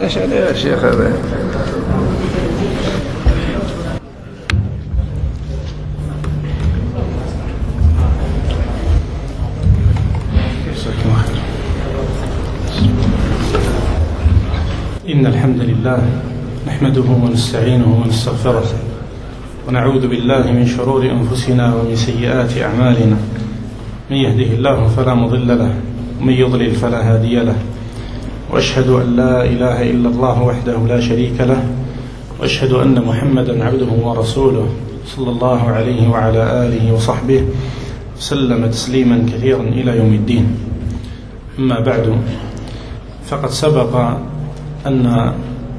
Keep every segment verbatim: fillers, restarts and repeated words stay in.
ايش عليه يا شيخ هذا؟ إن الحمد لله نحمده ونستعينه ونستغفره ونعوذ بالله من شرور أنفسنا ومن سيئات أعمالنا. من يهده الله فلا مضل له ومن يضلل فلا هادي له، وأشهد أن لا إله إلا الله وحده لا شريك له، وأشهد أن محمدا عبده ورسوله صلى الله عليه وعلى آله وصحبه وسلم تسليما كثيرا إلى يوم الدين. أما بعد، فقد سبق أن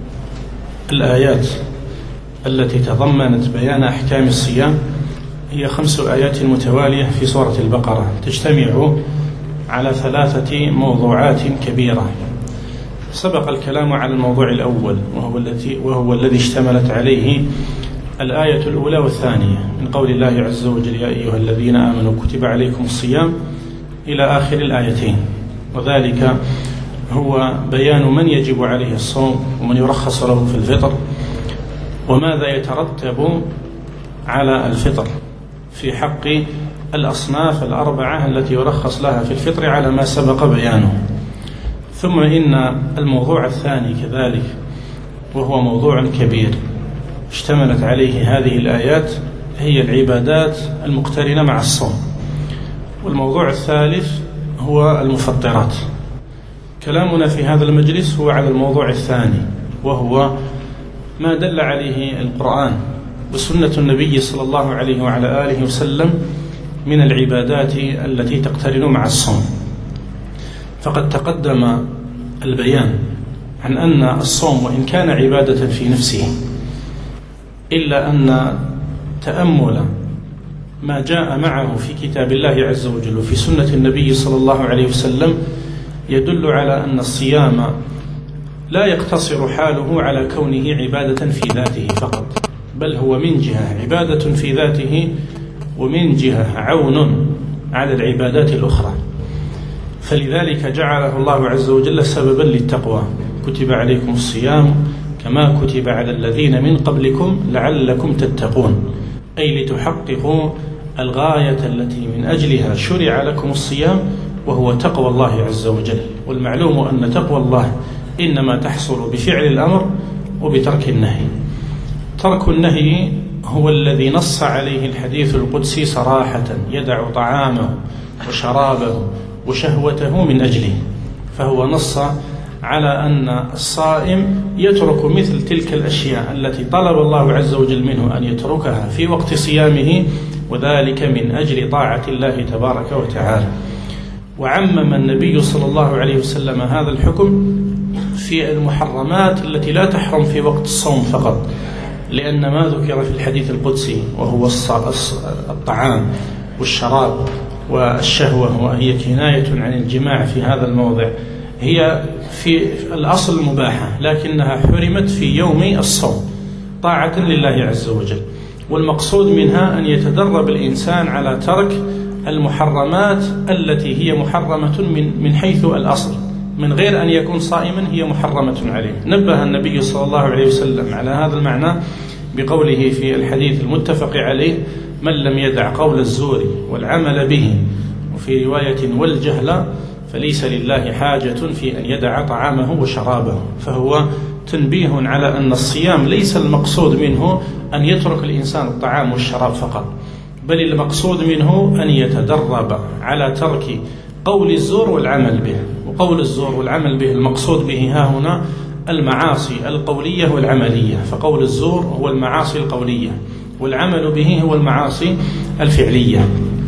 الآيات التي تضمنت بيان أحكام الصيام هي خمس آيات متوالية في سورة البقرة، تجتمع على ثلاثة موضوعات كبيرة. سبق الكلام على الموضوع الأول، وهو الذي وهو الذي اشتملت عليه الآية الأولى والثانية من قول الله عز وجل: يا أيها الذين آمنوا كتب عليكم الصيام إلى آخر الآيتين. وذلك هو بيان من يجب عليه الصوم ومن يرخص له في الفطر، وماذا يترتب على الفطر في حق الأصناف الأربعة التي يرخص لها في الفطر على ما سبق بيانه. ثم إن الموضوع الثاني كذلك، وهو موضوع كبير اشتملت عليه هذه الآيات، هي العبادات المقترنة مع الصوم. والموضوع الثالث هو المفطرات. كلامنا في هذا المجلس هو على الموضوع الثاني، وهو ما دل عليه القرآن وسنة النبي صلى الله عليه وعلى آله وسلم من العبادات التي تقترن مع الصوم. فقد تقدم البيان عن أن الصوم وإن كان عبادة في نفسه، إلا أن تأمل ما جاء معه في كتاب الله عز وجل وفي سنة النبي صلى الله عليه وسلم يدل على أن الصيام لا يقتصر حاله على كونه عبادة في ذاته فقط، بل هو من جهة عبادة في ذاته، ومن جهة عون على العبادات الأخرى. فلذلك جعله الله عز وجل سببا للتقوى: كتب عليكم الصيام كما كتب على الذين من قبلكم لعلكم تتقون، أي لتحققوا الغاية التي من أجلها شرع لكم الصيام، وهو تقوى الله عز وجل. والمعلوم أن تقوى الله إنما تحصل بفعل الأمر وبترك النهي. ترك النهي هو الذي نص عليه الحديث القدسي صراحة: يدع طعامه وشرابه وشهوته من أجله. فهو نص على أن الصائم يترك مثل تلك الأشياء التي طلب الله عز وجل منه أن يتركها في وقت صيامه، وذلك من أجل طاعة الله تبارك وتعالى. وعمم النبي صلى الله عليه وسلم هذا الحكم في المحرمات التي لا تحرم في وقت الصوم فقط، لأن ما ذكر في الحديث القدسي وهو الطعام والشراب والشهوة، وهي كناية عن الجماع في هذا الموضع، هي في الأصل مباحة، لكنها حرمت في يوم الصوم طاعة لله عز وجل. والمقصود منها أن يتدرب الإنسان على ترك المحرمات التي هي محرمة من من حيث الأصل، من غير أن يكون صائما هي محرمة عليه. نبه النبي صلى الله عليه وسلم على هذا المعنى بقوله في الحديث المتفق عليه: من لم يدع قول الزور والعمل به، وفي رواية والجهل، فليس لله حاجة في أن يدع طعامه وشرابه. فهو تنبيه على أن الصيام ليس المقصود منه أن يترك الإنسان الطعام والشراب فقط، بل المقصود منه أن يتدرب على ترك قول الزور والعمل به. وقول الزور والعمل به المقصود به ها هنا المعاصي القولية والعملية. فقول الزور هو المعاصي القولية، والعمل به هو المعاصي الفعلية.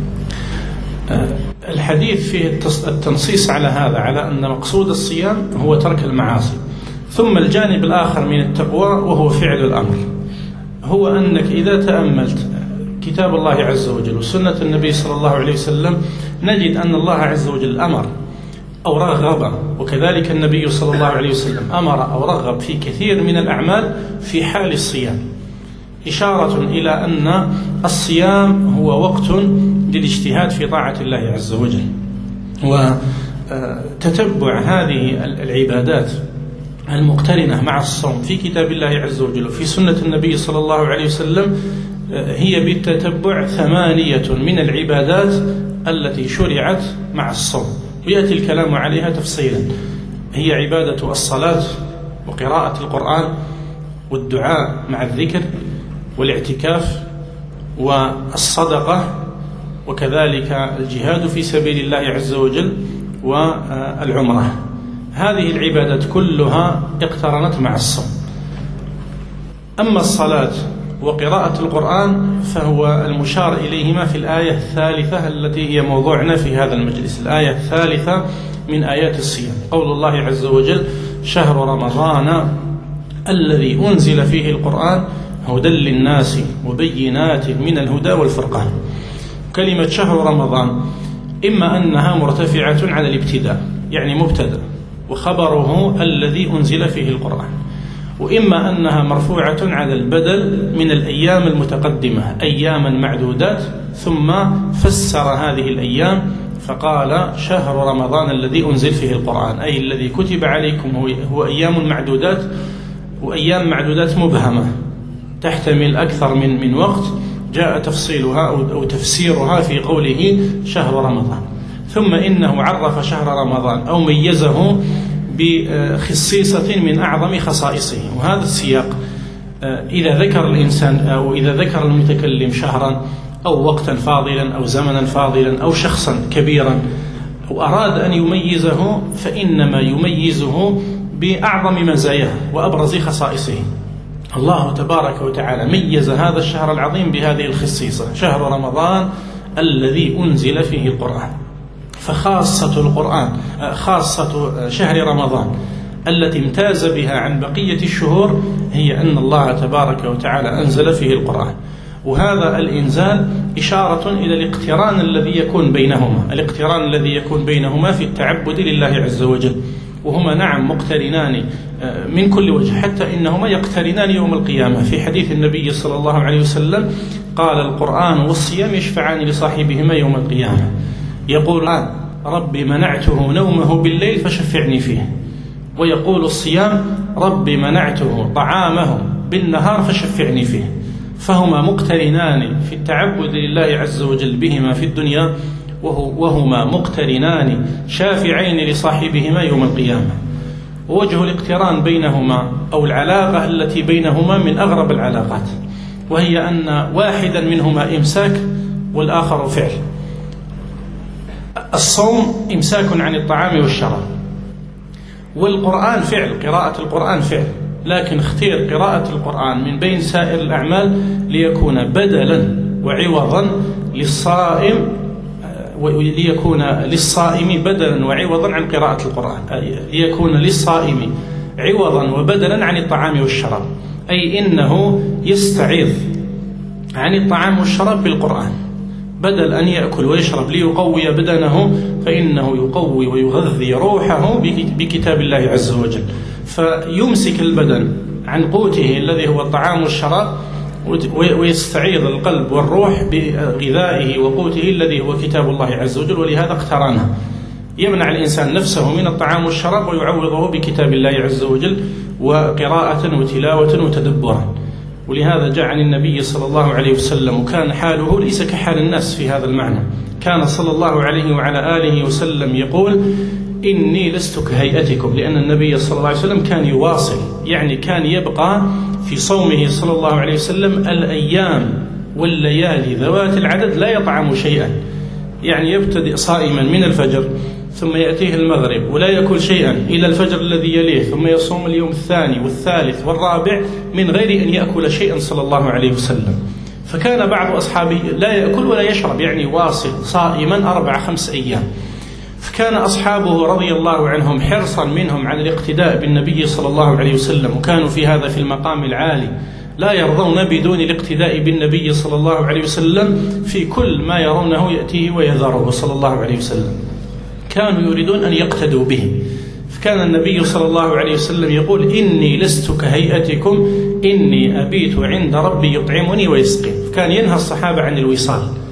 الحديث فيه التنصيص على هذا، على أن مقصود الصيام هو ترك المعاصي. ثم الجانب الآخر من التقوى وهو فعل الأمر، هو أنك إذا تأملت كتاب الله عز وجل وسنة النبي صلى الله عليه وسلم نجد أن الله عز وجل أمر أو رغب، وكذلك النبي صلى الله عليه وسلم أمر أو رغب في كثير من الأعمال في حال الصيام، إشارة إلى أن الصيام هو وقت للاجتهاد في طاعة الله عز وجل. وتتبع هذه العبادات المقترنة مع الصوم في كتاب الله عز وجل وفي سنة النبي صلى الله عليه وسلم هي بالتتبع ثمانية من العبادات التي شرعت مع الصوم، ويأتي الكلام عليها تفصيلا. هي عبادة الصلاة وقراءة القرآن والدعاء مع الذكر والاعتكاف والصدقة وكذلك الجهاد في سبيل الله عز وجل والعمرة. هذه العبادات كلها اقترنت مع الصوم. أما الصلاة وقراءة القرآن فهو المشار إليهما في الآية الثالثة التي هي موضوعنا في هذا المجلس، الآية الثالثة من آيات الصيام، قول الله عز وجل: شهر رمضان الذي أنزل فيه القرآن هدى للناس وبينات من الهدى والفرقان. كلمة شهر رمضان إما أنها مرتفعة على الابتداء يعني مبتدأ وخبره الذي أنزل فيه القرآن، وإما أنها مرفوعة على البدل من الأيام المتقدمة أياما معدودات، ثم فسر هذه الأيام فقال شهر رمضان الذي أنزل فيه القرآن، أي الذي كتب عليكم هو أيام معدودات، وأيام معدودات مبهمة تحتمل أكثر من من وقت جاء تفصيلها أو تفسيرها في قوله شهر رمضان. ثم إنه عرف شهر رمضان أو ميزه بخصيصة من أعظم خصائصه، وهذا السياق إذا ذكر الإنسان أو إذا ذكر المتكلم شهرا أو وقتا فاضلا أو زمنا فاضلا أو شخصا كبيرا وأراد أن يميزه فإنما يميزه بأعظم مزاياه وأبرز خصائصه. الله تبارك وتعالى ميز هذا الشهر العظيم بهذه الخصيصة، شهر رمضان الذي أنزل فيه القرآن. فخاصة القرآن خاصة شهر رمضان التي امتاز بها عن بقية الشهور هي أن الله تبارك وتعالى أنزل فيه القرآن، وهذا الإنزال إشارة إلى الاقتران الذي يكون بينهما، الاقتران الذي يكون بينهما في التعبد لله عز وجل، وهما نعم مقترنان من كل وجه، حتى إنهما يقترنان يوم القيامة. في حديث النبي صلى الله عليه وسلم قال: القرآن والصيام يشفعان لصاحبهما يوم القيامة. يقول رب منعته نومه بالليل فشفعني فيه، ويقول الصيام رب منعته طعامه بالنهار فشفعني فيه. فهما مقترنان في التعبد لله عز وجل بهما في الدنيا، وهما مقترنان شافعين لصاحبهما يوم القيامة. ووجه الاقتران بينهما أو العلاقة التي بينهما من أغرب العلاقات، وهي أن واحدا منهما إمساك والآخر فعل. الصوم إمساك عن الطعام والشراب، والقرآن فعل، قراءة القرآن فعل، لكن اختير قراءة القرآن من بين سائر الأعمال ليكون بدلا وعوضا للصائم، وليكون للصائم بدلا وعوضا عن قراءة القرآن، ليكون للصائم عوضا وبدلا عن الطعام والشراب، أي إنه يستعيض عن الطعام والشراب بالقرآن، بدل أن يأكل ويشرب ليقوي بدنه فإنه يقوي ويغذي روحه بكتاب الله عز وجل، فيمسك البدن عن قوته الذي هو الطعام والشراب، ويستعيض القلب والروح بغذائه وقوته الذي هو كتاب الله عز وجل. ولهذا اقترنها، يمنع الإنسان نفسه من الطعام والشراب ويعوضه بكتاب الله عز وجل وقراءة وتلاوة وتدبرا. ولهذا جاء عن النبي صلى الله عليه وسلم، وكان حاله ليس كحال الناس في هذا المعنى، كان صلى الله عليه وعلى آله وسلم يقول: إني لست كهيئتكم، لأن النبي صلى الله عليه وسلم كان يواصل، يعني كان يبقى في صومه صلى الله عليه وسلم الأيام والليالي ذوات العدد لا يطعم شيئا، يعني يبتدئ صائما من الفجر ثم يأتيه المغرب ولا يأكل شيئا إلى الفجر الذي يليه، ثم يصوم اليوم الثاني والثالث والرابع من غير أن يأكل شيئا صلى الله عليه وسلم. فكان بعض أصحابه لا يأكل ولا يشرب، يعني واصل صائما أربع خمس أيام. فكان أصحابه رضي الله عنهم حرصا منهم على الاقتداء بالنبي صلى الله عليه وسلم، وكانوا في هذا في المقام العالي لا يرضون بدون الاقتداء بالنبي صلى الله عليه وسلم في كل ما يرونه يأتيه ويذره صلى الله عليه وسلم، كانوا يريدون أن يقتدوا به. فكان النبي صلى الله عليه وسلم يقول: إني لست كهيئتكم إني أبيت عند ربي يطعمني ويسقين. فكان ينهى الصحابة عن الوصال،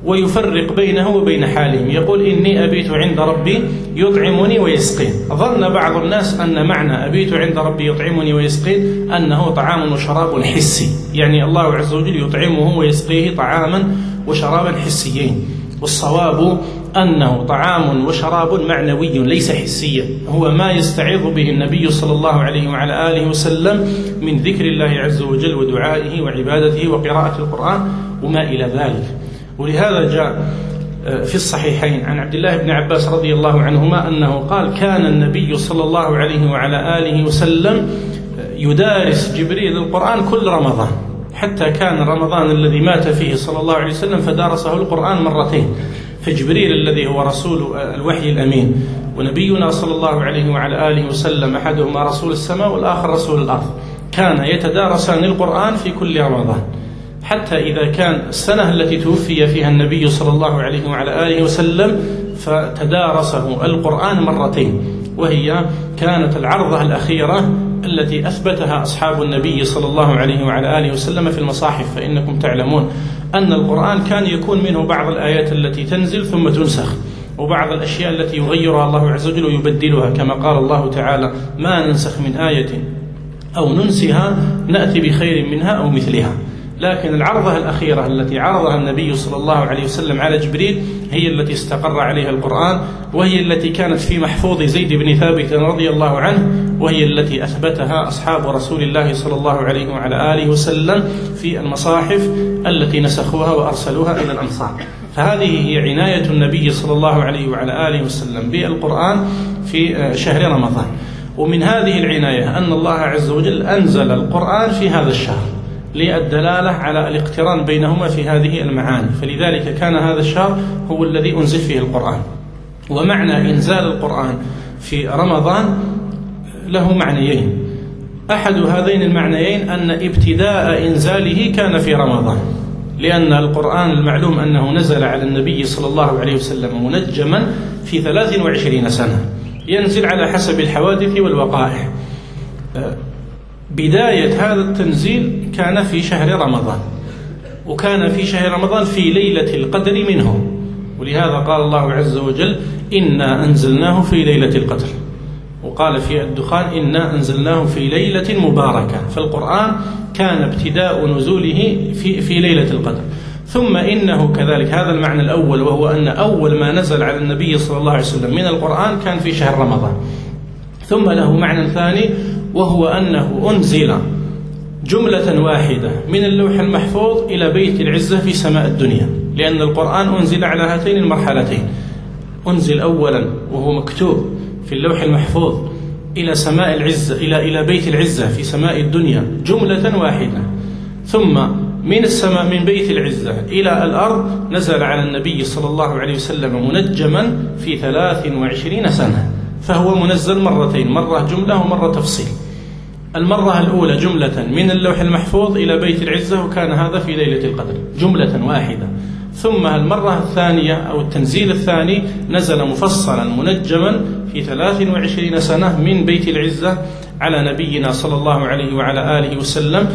ويفرق بينه وبين حالهم، يقول إني أبيت عند ربي يطعمني ويسقين. ظن بعض الناس أن معنى أبيت عند ربي يطعمني ويسقين أنه طعام وشراب حسي، يعني الله عز وجل يطعمه ويسقيه طعاما وشرابا حسيين. والصواب أنه طعام وشراب معنوي ليس حسيا، هو ما يستعيذ به النبي صلى الله عليه وعلى آله وسلم من ذكر الله عز وجل ودعائه وعبادته وقراءة القرآن وما إلى ذلك. ولهذا جاء في الصحيحين عن عبد الله بن عباس رضي الله عنهما أنه قال: كان النبي صلى الله عليه وعلى آله وسلم يدارس جبريل القرآن كل رمضان، حتى كان رمضان الذي مات فيه صلى الله عليه وسلم فدارسه القرآن مرتين. فجبريل الذي هو رسول الوحي الأمين ونبينا صلى الله عليه وعلى آله وسلم أحدهما رسول السماء والآخر رسول الأرض، كان يتدارسان القرآن في كل رمضان، حتى إذا كان السنة التي توفي فيها النبي صلى الله عليه وعلى آله وسلم فتدارسه القرآن مرتين، وهي كانت العرضة الأخيرة التي أثبتها أصحاب النبي صلى الله عليه وعلى آله وسلم في المصاحف. فإنكم تعلمون أن القرآن كان يكون منه بعض الآيات التي تنزل ثم تنسخ، وبعض الأشياء التي يغيرها الله عز وجل ويبدلها، كما قال الله تعالى: ما ننسخ من آية أو ننسها نأتي بخير منها أو مثلها. لكن العرضة الأخيرة التي عرضها النبي صلى الله عليه وسلم على جبريل هي التي استقر عليها القرآن، وهي التي كانت في محفوظ زيد بن ثابت رضي الله عنه، وهي التي أثبتها أصحاب رسول الله صلى الله عليه وعلى آله وسلم في المصاحف التي نسخوها وأرسلوها إلى الأمصار. فهذه هي عناية النبي صلى الله عليه وعلى آله وسلم بالقرآن في شهر رمضان. ومن هذه العناية أن الله عز وجل أنزل القرآن في هذا الشهر للدلالة على الاقتران بينهما في هذه المعاني، فلذلك كان هذا الشهر هو الذي أنزل فيه القرآن. ومعنى إنزال القرآن في رمضان له معنيين: أحد هذين المعنيين أن ابتداء إنزاله كان في رمضان، لأن القرآن المعلوم أنه نزل على النبي صلى الله عليه وسلم منجما في ثلاث وعشرين سنة، ينزل على حسب الحوادث والوقائع. بداية هذا التنزيل كان في شهر رمضان، وكان في شهر رمضان في ليلة القدر منه، ولهذا قال الله عز وجل: إنا أنزلناه في ليلة القدر، وقال في الدخان: إنا أنزلناه في ليلة مباركة. فالقرآن كان ابتداء نزوله في, في ليلة القدر. ثم إنه كذلك، هذا المعنى الأول، وهو أن أول ما نزل على النبي صلى الله عليه وسلم من القرآن كان في شهر رمضان. ثم له معنى ثاني، وهو أنه أنزل جملة واحدة من اللوح المحفوظ إلى بيت العزة في سماء الدنيا، لأن القرآن أنزل على هاتين المرحلتين: أنزل أولا وهو مكتوب في اللوح المحفوظ إلى سماء العزة، إلى إلى بيت العزة في سماء الدنيا جملة واحدة، ثم من السماء من بيت العزة إلى الأرض نزل على النبي صلى الله عليه وسلم منجما في ثلاث وعشرين سنة. فهو منزل مرتين، مرة جملة ومرة تفصيل. المرة الأولى جملة من اللوح المحفوظ إلى بيت العزة، وكان هذا في ليلة القدر جملة واحدة. ثم المرة الثانية أو التنزيل الثاني نزل مفصلا منجما في ثلاث وعشرين سنة من بيت العزة على نبينا صلى الله عليه وعلى آله وسلم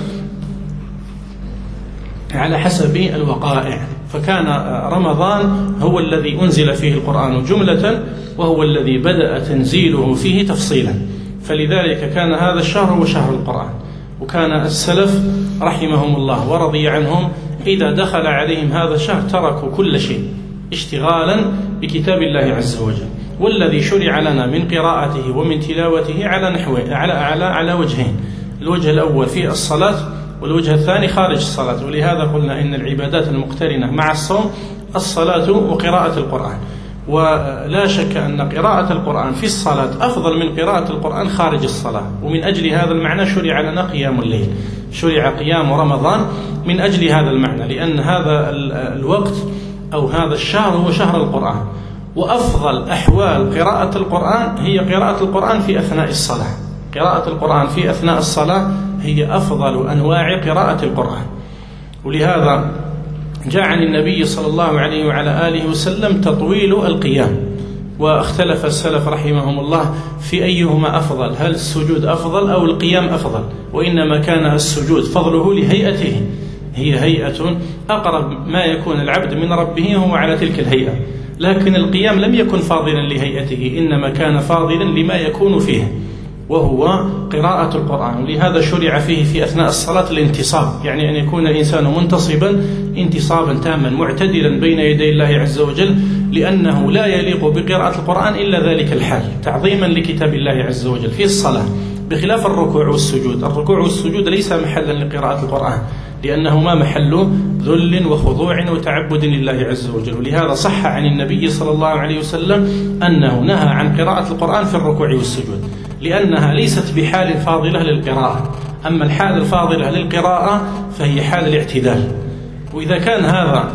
على حسب الوقائع. فكان رمضان هو الذي أنزل فيه القرآن جملة، وهو الذي بدأ تنزيله فيه تفصيلا. فلذلك كان هذا الشهر هو شهر القرآن. وكان السلف رحمهم الله ورضي عنهم إذا دخل عليهم هذا الشهر تركوا كل شيء اشتغالا بكتاب الله عز وجل. والذي شرع لنا من قراءته ومن تلاوته على نحو على على على وجهين: الوجه الأول في الصلاة، والوجه الثاني خارج الصلاة. ولهذا قلنا إن العبادات المقترنة مع الصوم الصلاة وقراءة القرآن. ولا شك أن قراءة القرآن في الصلاة أفضل من قراءة القرآن خارج الصلاة. ومن أجل هذا المعنى شرع لنا قيام الليل، شرع قيام رمضان من أجل هذا المعنى، لأن هذا الوقت أو هذا الشهر هو شهر القرآن. وأفضل أحوال قراءة القرآن هي قراءة القرآن في أثناء الصلاة. قراءة القرآن في أثناء الصلاة هي أفضل أنواع قراءة القرآن. ولهذا جاء عن النبي صلى الله عليه وعلى آله وسلم تطويل القيام، واختلف السلف رحمهم الله في أيهما أفضل، هل السجود أفضل أو القيام أفضل؟ وإنما كان السجود فضله لهيئته، هي هيئة أقرب ما يكون العبد من ربه وهو على تلك الهيئة، لكن القيام لم يكن فاضلا لهيئته، إنما كان فاضلا لما يكون فيه وهو قراءة القرآن. ولهذا شرع فيه في أثناء الصلاة الانتصاب، يعني أن يكون الإنسان منتصبا انتصابا تاما معتدلا بين يدي الله عز وجل، لأنه لا يليق بقراءة القرآن إلا ذلك الحال تعظيما لكتاب الله عز وجل في الصلاة، بخلاف الركوع والسجود. الركوع والسجود ليس محلا لقراءة القرآن، لأنهما محل ذل وخضوع وتعبد لله عز وجل. ولهذا صح عن النبي صلى الله عليه وسلم أنه نهى عن قراءة القرآن في الركوع والسجود، لأنها ليست بحال فاضلة للقراءة. أما الحال الفاضلة للقراءة فهي حال الاعتدال. وإذا كان هذا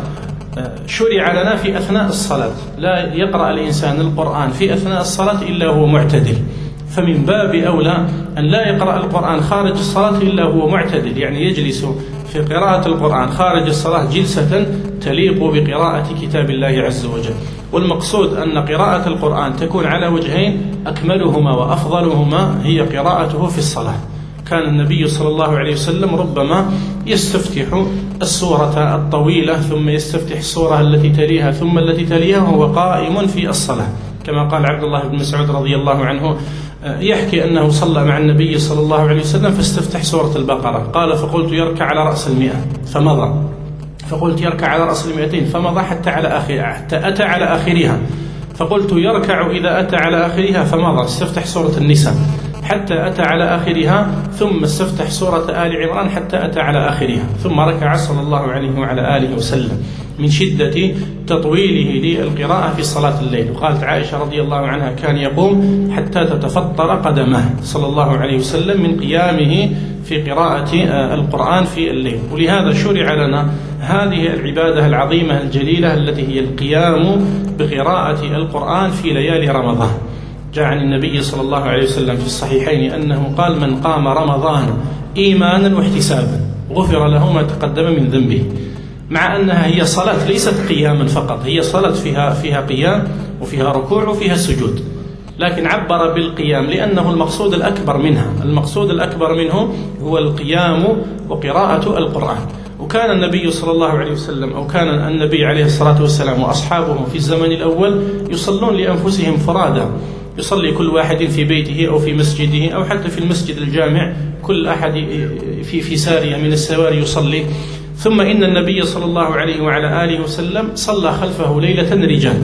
شرع لنا في أثناء الصلاة، لا يقرأ الإنسان القرآن في أثناء الصلاة إلا هو معتدل، فمن باب أولى أن لا يقرأ القرآن خارج الصلاة إلا هو معتدل، يعني يجلس في قراءة القرآن خارج الصلاة جلسة تليق بقراءة كتاب الله عز وجل. والمقصود أن قراءة القرآن تكون على وجهين، أكملهما وأفضلهما هي قراءته في الصلاة. كان النبي صلى الله عليه وسلم ربما يستفتح السورة الطويلة ثم يستفتح السورة التي تليها ثم التي تليها وهو قائم في الصلاة، كما قال عبد الله بن مسعود رضي الله عنه يحكي أنه صلى مع النبي صلى الله عليه وسلم فاستفتح سورة البقرة، قال فقلت يركع على رأس المئة فمضى، فقلت يركع على رأس المئتين فمضى حتى على آخر حتى أتى على آخرها، فقلت يركع إذا أتى على آخرها فمضى، استفتح سورة النساء حتى أتى على آخرها، ثم استفتح سورة آل عمران حتى أتى على آخرها، ثم ركع صلى الله عليه وعلى آله وسلم من شدة تطويله للقراءة في صلاة الليل. وقالت عائشة رضي الله عنها كان يقوم حتى تتفطر قدمه صلى الله عليه وسلم من قيامه في قراءة القرآن في الليل. ولهذا شرع لنا هذه العبادة العظيمة الجليلة التي هي القيام بقراءة القرآن في ليالي رمضان. جاء عن النبي صلى الله عليه وسلم في الصحيحين أنه قال من قام رمضان إيمانا واحتسابا غفر له ما تقدم من ذنبه، مع أنها هي صلاة ليست قياما فقط، هي صلاة فيها فيها قيام وفيها ركوع وفيها سجود، لكن عبر بالقيام لأنه المقصود الأكبر منها. المقصود الأكبر منه هو القيام وقراءة القرآن. وكان النبي صلى الله عليه وسلم أو كان النبي عليه الصلاة والسلام وأصحابه في الزمن الأول يصلون لأنفسهم فرادا، يصلي كل واحد في بيته أو في مسجده أو حتى في المسجد الجامع، كل أحد في في سارية من السواري يصلي. ثم إن النبي صلى الله عليه وعلى آله وسلم صلى خلفه ليلة رجال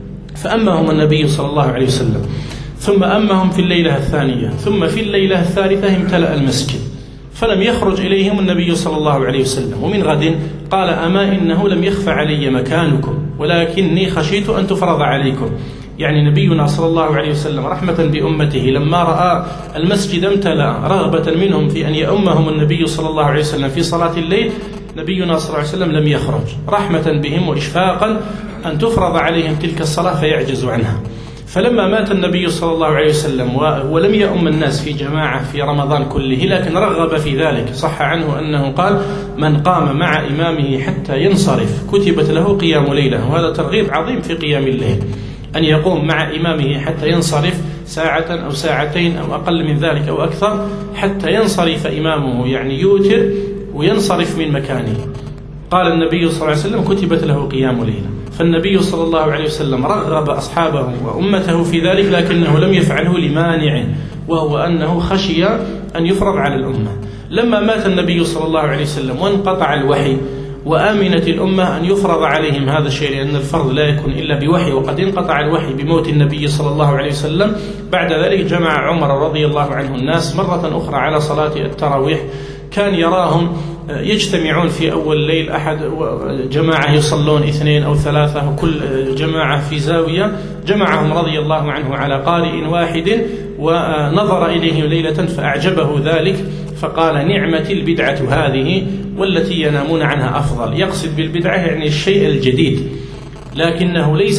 فأمهم النبي صلى الله عليه وسلم، ثم أمهم في الليلة الثانية، ثم في الليلة الثالثة امتلأ المسجد فلم يخرج إليهم النبي صلى الله عليه وسلم. ومن غد قال أما إنه لم يخف علي مكانكم ولكني خشيت أن تفرض عليكم، يعني نبينا صلى الله عليه وسلم رحمة بأمته لما رأى المسجد امتلأ رغبة منهم في أن يؤمهم النبي صلى الله عليه وسلم في صلاة الليل، نبينا صلى الله عليه وسلم لم يخرج رحمة بهم وإشفاقا أن تفرض عليهم تلك الصلاة فيعجزوا عنها. فلما مات النبي صلى الله عليه وسلم ولم يؤم الناس في جماعة في رمضان كله، لكن رغب في ذلك، صح عنه أنه قال من قام مع إمامه حتى ينصرف كتبت له قيام ليلة. وهذا ترغيب عظيم في قيام الليل، أن يقوم مع إمامه حتى ينصرف ساعة أو ساعتين أو أقل من ذلك أو أكثر حتى ينصرف إمامه، يعني يوتر وينصرف من مكانه. قال النبي صلى الله عليه وسلم كتبت له قيام ليلة. فالنبي صلى الله عليه وسلم رغب أصحابه وأمته في ذلك، لكنه لم يفعله لمانع، وهو أنه خشي أن يفرض على الأمة. لما مات النبي صلى الله عليه وسلم وانقطع الوحي وآمنت الأمة أن يفرض عليهم هذا الشيء، لأن الفرض لا يكون إلا بوحي، وقد انقطع الوحي بموت النبي صلى الله عليه وسلم. بعد ذلك جمع عمر رضي الله عنه الناس مرة أخرى على صلاة التراويح، كان يراهم يجتمعون في أول الليل أحد جماعة يصلون اثنين أو ثلاثة، وكل جماعة في زاوية، جمعهم رضي الله عنه على قارئ واحد ونظر إليهم ليلة فأعجبه ذلك فقال نعمة البدعة هذه والتي ينامون عنها أفضل. يقصد بالبدعة يعني الشيء الجديد، لكنه ليس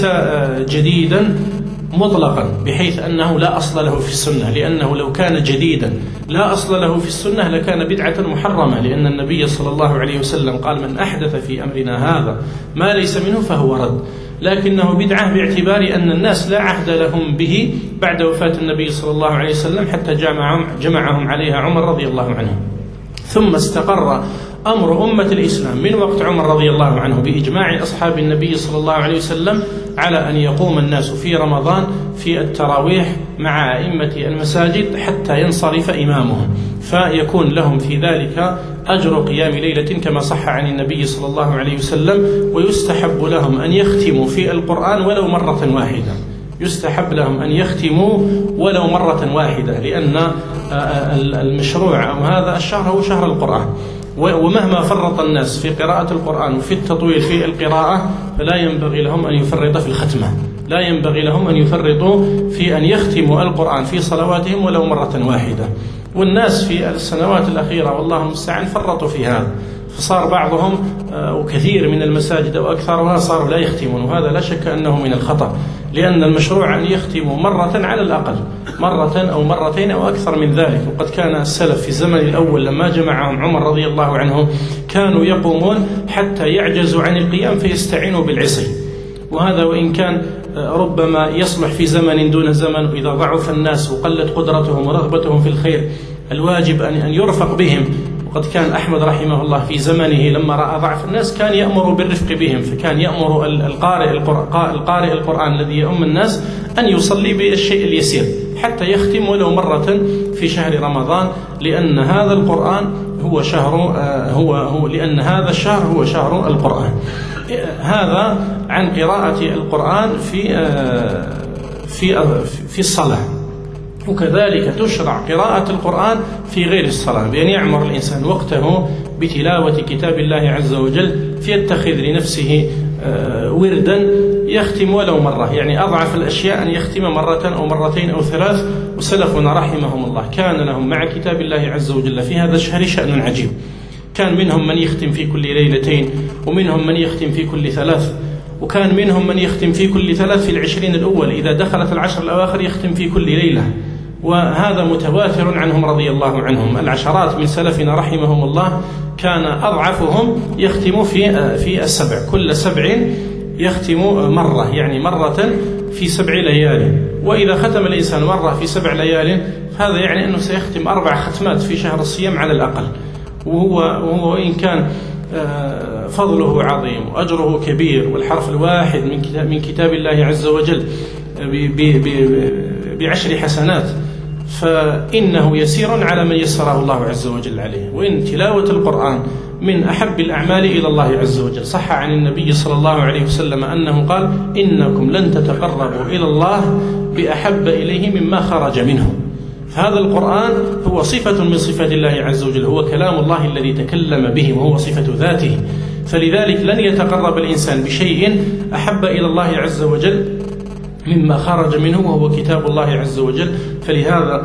جديدا مطلقا بحيث أنه لا أصل له في السنة، لأنه لو كان جديدا لا أصل له في السنة لكان بدعة محرمة، لأن النبي صلى الله عليه وسلم قال من أحدث في أمرنا هذا ما ليس منه فهو رد. لكنه بدعة باعتبار أن الناس لا عهد لهم به بعد وفاة النبي صلى الله عليه وسلم حتى جمعهم, جمعهم عليها عمر رضي الله عنه. ثم استقر أمر أمة الإسلام من وقت عمر رضي الله عنه بإجماع أصحاب النبي صلى الله عليه وسلم على أن يقوم الناس في رمضان في التراويح مع أئمة المساجد حتى ينصرف إمامهم، فيكون لهم في ذلك أجر قيام ليلة كما صح عن النبي صلى الله عليه وسلم. ويستحب لهم أن يختموا في القرآن ولو مرة واحدة، يستحب لهم أن يختموا ولو مرة واحدة، لأن المشروع أو هذا الشهر هو شهر القرآن، ومهما فرط الناس في قراءة القرآن وفي التطويل في القراءة فلا ينبغي لهم أن يفرط في الختمة، لا ينبغي لهم أن يفرطوا في أن يختموا القرآن في صلواتهم ولو مرة واحدة. والناس في السنوات الأخيرة والله المستعان فرطوا في هذا، فصار بعضهم وكثير من المساجد أو أكثرها صاروا لا يختمون، وهذا لا شك أنه من الخطأ، لأن المشروع أن يختموا مرة على الأقل، مرة أو مرتين أو أكثر من ذلك. وقد كان السلف في الزمن الأول لما جمعهم عمر رضي الله عنه كانوا يقومون حتى يعجزوا عن القيام فيستعينوا بالعصي، وهذا وإن كان ربما يصلح في زمن دون زمن، إذا ضعف الناس وقلت قدرتهم ورغبتهم في الخير الواجب أن يرفق بهم. وقد كان أحمد رحمه الله في زمنه لما رأى ضعف الناس كان يأمر بالرفق بهم، فكان يأمر القارئ القارئ القرآن الذي يؤم الناس أن يصلي بالشيء اليسير حتى يختم ولو مرة في شهر رمضان، لأن هذا القرآن هو شهر هو هو لأن هذا الشهر هو شهر القرآن. هذا عن قراءة القرآن في في في الصلاة. وكذلك تشرع قراءة القرآن في غير الصلاة، بأن يعمر الإنسان وقته بتلاوة كتاب الله عز وجل، فيتخذ لنفسه وردا يختم ولو مرة، يعني أضعف الأشياء أن يختم مرة أو مرتين أو ثلاث. وسلفنا رحمهم الله كان لهم مع كتاب الله عز وجل في هذا الشهر شأن عجيب، كان منهم من يختم في كل ليلتين، ومنهم من يختم في كل ثلاث، وكان منهم من يختم في كل ثلاث في العشرين الأول، إذا دخلت العشر الأواخر يختم في كل ليلة، وهذا متواتر عنهم رضي الله عنهم. العشرات من سلفنا رحمهم الله كان أضعفهم يختم في في السبع، كل سبع يختم مرة، يعني مرة في سبع ليال. وإذا ختم الإنسان مرة في سبع ليال هذا يعني أنه سيختم أربع ختمات في شهر الصيام على الأقل، وهو وهو إن كان فضله عظيم وأجره كبير، والحرف الواحد من كتاب من كتاب الله عز وجل بعشر حسنات، فإنه يسير على من يسره الله عز وجل عليه. وإن تلاوة القرآن من أحب الأعمال إلى الله عز وجل، صح عن النبي صلى الله عليه وسلم أنه قال: إنكم لن تتقربوا إلى الله بأحب إليه مما خرج منه. فهذا القرآن هو صفة من صفات الله عز وجل، هو كلام الله الذي تكلم به، وهو صفة ذاته، فلذلك لن يتقرب الإنسان بشيء أحب إلى الله عز وجل مما خرج منه، وهو كتاب الله عز وجل. فلهذا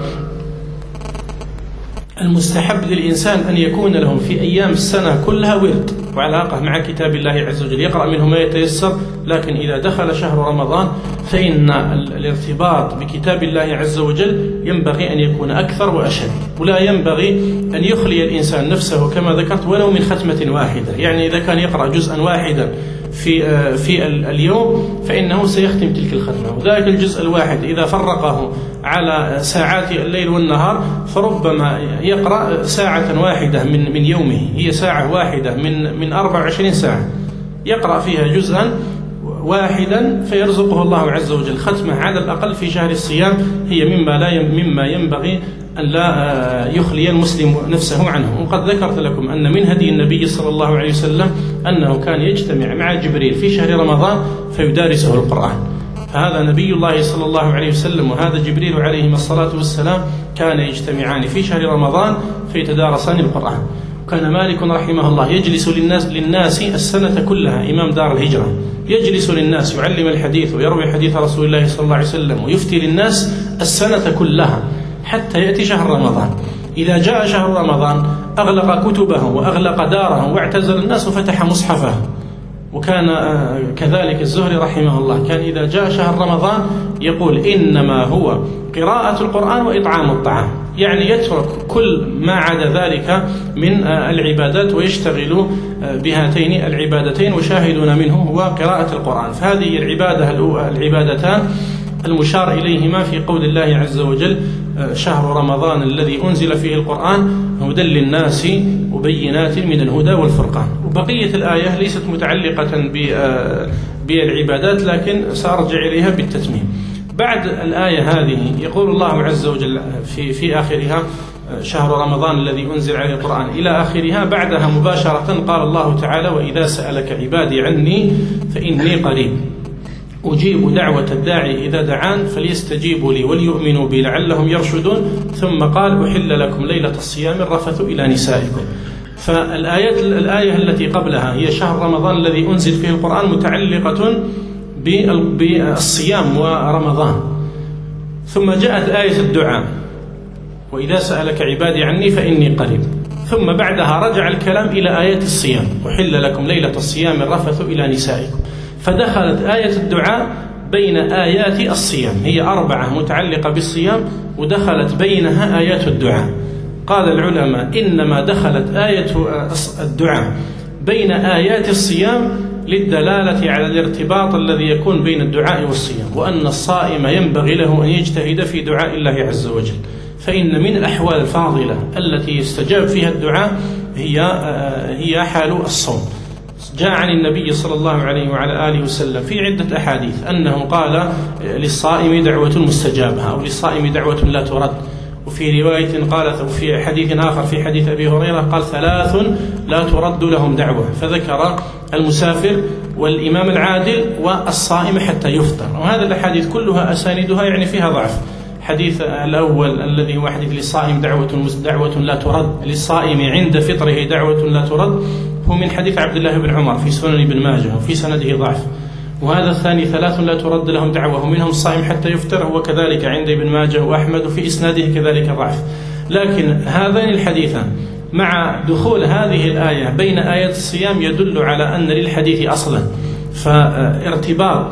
المستحب للإنسان أن يكون له في أيام السنة كلها ورد وعلاقة مع كتاب الله عز وجل، يقرأ منه ما يتيسر. لكن إذا دخل شهر رمضان فإن الارتباط بكتاب الله عز وجل ينبغي أن يكون أكثر وأشد، ولا ينبغي أن يخلي الإنسان نفسه كما ذكرت ولو من ختمة واحدة. يعني إذا كان يقرأ جزءا واحدا في في اليوم فإنه سيختم تلك الختمة، وذلك الجزء الواحد إذا فرقه على ساعات الليل والنهار فربما يقرأ ساعة واحدة من من يومه، هي ساعة واحدة من من أربع وعشرين ساعة يقرأ فيها جزءا واحدا، فيرزقه الله عز وجل ختمة على الأقل في شهر الصيام، هي مما لا مما ينبغي أن لا يخلي المسلم نفسه عنه. وقد ذكرت لكم أن من هدي النبي صلى الله عليه وسلم أنه كان يجتمع مع جبريل في شهر رمضان فيدارسه القرآن، فهذا نبي الله صلى الله عليه وسلم وهذا جبريل عليهما الصلاة والسلام كان يجتمعان في شهر رمضان فيتدارسان القرآن. وكان مالك رحمه الله يجلس للناس للناس السنة كلها، إمام دار الهجرة، يجلس للناس يعلم الحديث ويروي حديث رسول الله صلى الله عليه وسلم ويفتي للناس السنة كلها حتى يأتي شهر رمضان. إذا جاء شهر رمضان أغلق كتبه وأغلق داره واعتزل الناس وفتح مصحفه. وكان كذلك الزهري رحمه الله كان إذا جاء شهر رمضان يقول: إنما هو قراءة القرآن وإطعام الطعام، يعني يترك كل ما عدا ذلك من العبادات ويشتغل بهاتين العبادتين، وشاهدنا منه هو قراءة القرآن. فهذه العبادة العبادتان المشار إليهما في قول الله عز وجل: شهر رمضان الذي أنزل فيه القرآن هدى للناس وبينات من الهدى والفرقان. وبقية الآية ليست متعلقة بالعبادات لكن سأرجع إليها بالتتميم. بعد الآية هذه يقول الله عز وجل في, في آخرها شهر رمضان الذي أنزل عليه القرآن إلى آخرها. بعدها مباشرة قال الله تعالى وإذا سألك عبادي عني فإني قريب أجيب دعوة الداعي إذا دعان فليستجيبوا لي وليؤمنوا بي لعلهم يرشدون. ثم قال أحل لكم ليلة الصيام الرفث إلى نسائكم. فالآية الآية التي قبلها هي شهر رمضان الذي أنزل فيه القرآن متعلقة بالصيام ورمضان. ثم جاءت آية الدعاء وإذا سألك عبادي عني فإني قريب. ثم بعدها رجع الكلام إلى آية الصيام أحل لكم ليلة الصيام الرفث إلى نسائكم. فدخلت آية الدعاء بين آيات الصيام، هي أربعة متعلقة بالصيام ودخلت بينها آيات الدعاء. قال العلماء إنما دخلت آية الدعاء بين آيات الصيام للدلالة على الارتباط الذي يكون بين الدعاء والصيام، وأن الصائم ينبغي له أن يجتهد في دعاء الله عز وجل. فإن من الأحوال الفاضلة التي يستجاب فيها الدعاء هي هي حال الصوم. جاء عن النبي صلى الله عليه وعلى آله وسلم في عدة أحاديث أنه قال للصائم دعوة مستجابة أو للصائم دعوة لا ترد. وفي رواية قال وفي حديث آخر في حديث أبي هريرة قال ثلاث لا ترد لهم دعوة، فذكر المسافر والإمام العادل والصائم حتى يفطر. وهذا الأحاديث كلها أساندها يعني فيها ضعف. حديث الأول الذي هو حديث للصائم دعوة دعوة لا ترد، للصائم عند فطره دعوة لا ترد، هو من حديث عبد الله بن عمر في سنن ابن ماجه وفي سنده ضعف. وهذا الثاني ثلاث لا ترد لهم دعوة ومنهم الصائم حتى يفطر، هو كذلك عند ابن ماجه وأحمد وفي إسناده كذلك ضعف. لكن هذين الحديثان مع دخول هذه الآية بين آيات الصيام يدل على أن للحديث أصلا. فارتباط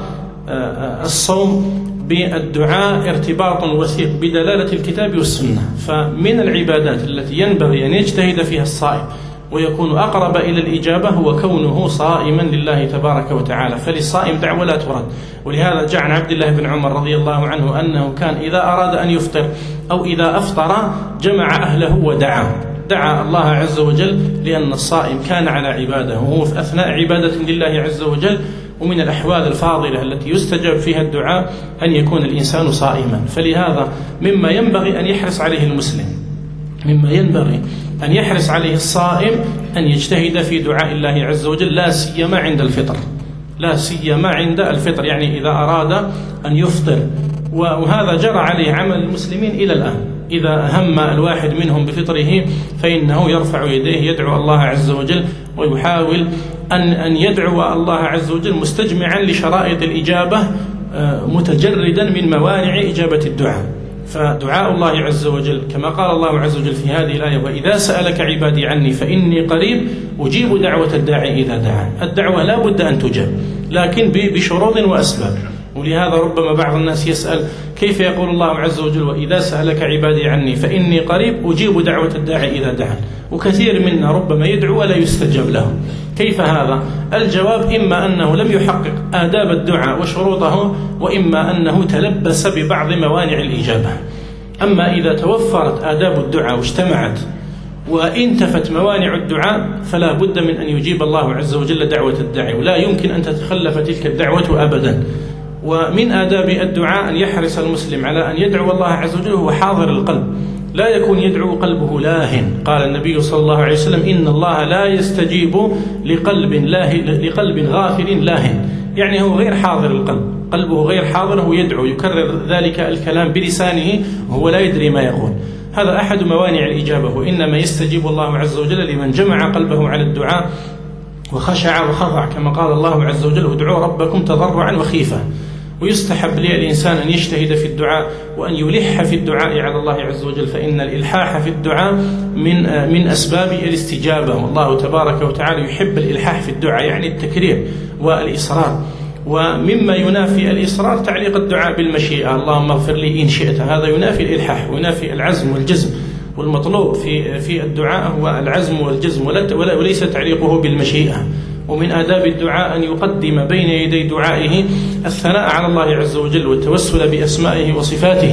الصوم بالدعاء ارتباط وثيق بدلالة الكتاب والسنة. فمن العبادات التي ينبغي أن يجتهد فيها الصائم ويكون أقرب إلى الإجابة هو كونه صائما لله تبارك وتعالى. فللصائم دعوة لا ترد. ولهذا جاء عن عبد الله بن عمر رضي الله عنه أنه كان إذا أراد أن يفطر أو إذا أفطر جمع أهله ودعا دعا الله عز وجل، لأن الصائم كان على عبادة وهو في أثناء عبادة لله عز وجل. ومن الأحوال الفاضلة التي يستجاب فيها الدعاء أن يكون الإنسان صائما. فلهذا مما ينبغي أن يحرص عليه المسلم، مما ينبغي أن يحرص عليه الصائم أن يجتهد في دعاء الله عز وجل، لا سيما عند الفطر، لا سيما عند الفطر، يعني إذا أراد أن يفطر. وهذا جرى عليه عمل المسلمين إلى الآن. إذا هم الواحد منهم بفطره فإنه يرفع يديه يدعو الله عز وجل ويحاول أن أن يدعو الله عز وجل مستجمعا لشرائط الإجابة متجردا من موانع إجابة الدعاء. فدعاء الله عز وجل كما قال الله عز وجل في هذه الآية وإذا سألك عبادي عني فإني قريب أجيب دعوة الداعي إذا دعان. الدعوة لا بد أن تجاب لكن بشروط وأسباب. ولهذا ربما بعض الناس يسأل كيف يقول الله عز وجل وإذا سألك عبادي عني فإني قريب أجيب دعوة الداعي إذا دعان، وكثير منا ربما يدعو ولا يستجاب له. كيف هذا؟ الجواب إما أنه لم يحقق آداب الدعاء وشروطه، وإما أنه تلبس ببعض موانع الإجابة. أما إذا توفرت آداب الدعاء واجتمعت وانتفت موانع الدعاء فلا بد من أن يجيب الله عز وجل دعوة الداعي، ولا يمكن أن تتخلف تلك الدعوة أبدا. ومن آداب الدعاء أن يحرص المسلم على أن يدعو الله عز وجل وهو حاضر القلب، لا يكون يدعو قلبه لاهٍ. قال النبي صلى الله عليه وسلم إن الله لا يستجيب لقلب لاه لقلب غافل لاهٍ، يعني هو غير حاضر القلب، قلبه غير حاضر، هو يدعو يكرر ذلك الكلام بلسانه وهو لا يدري ما يقول. هذا أحد موانع الإجابة. وإنما يستجيب الله عز وجل لمن جمع قلبه على الدعاء وخشع وخضع، كما قال الله عز وجل ادعوا ربكم تضرعا وخيفة. ويستحب للإنسان أن يجتهد في الدعاء وأن يلح في الدعاء على الله عز وجل، فإن الإلحاح في الدعاء من من أسباب الاستجابة، والله تبارك وتعالى يحب الإلحاح في الدعاء يعني التكرير والإصرار. ومما ينافي الإصرار تعليق الدعاء بالمشيئة، اللهم اغفر لي إن شئت، هذا ينافي الإلحاح وينافي العزم والجزم. والمطلوب في في الدعاء هو العزم والجزم وليس تعليقه بالمشيئة. ومن آداب الدعاء أن يقدم بين يدي دعائه الثناء على الله عز وجل والتوسل بأسمائه وصفاته،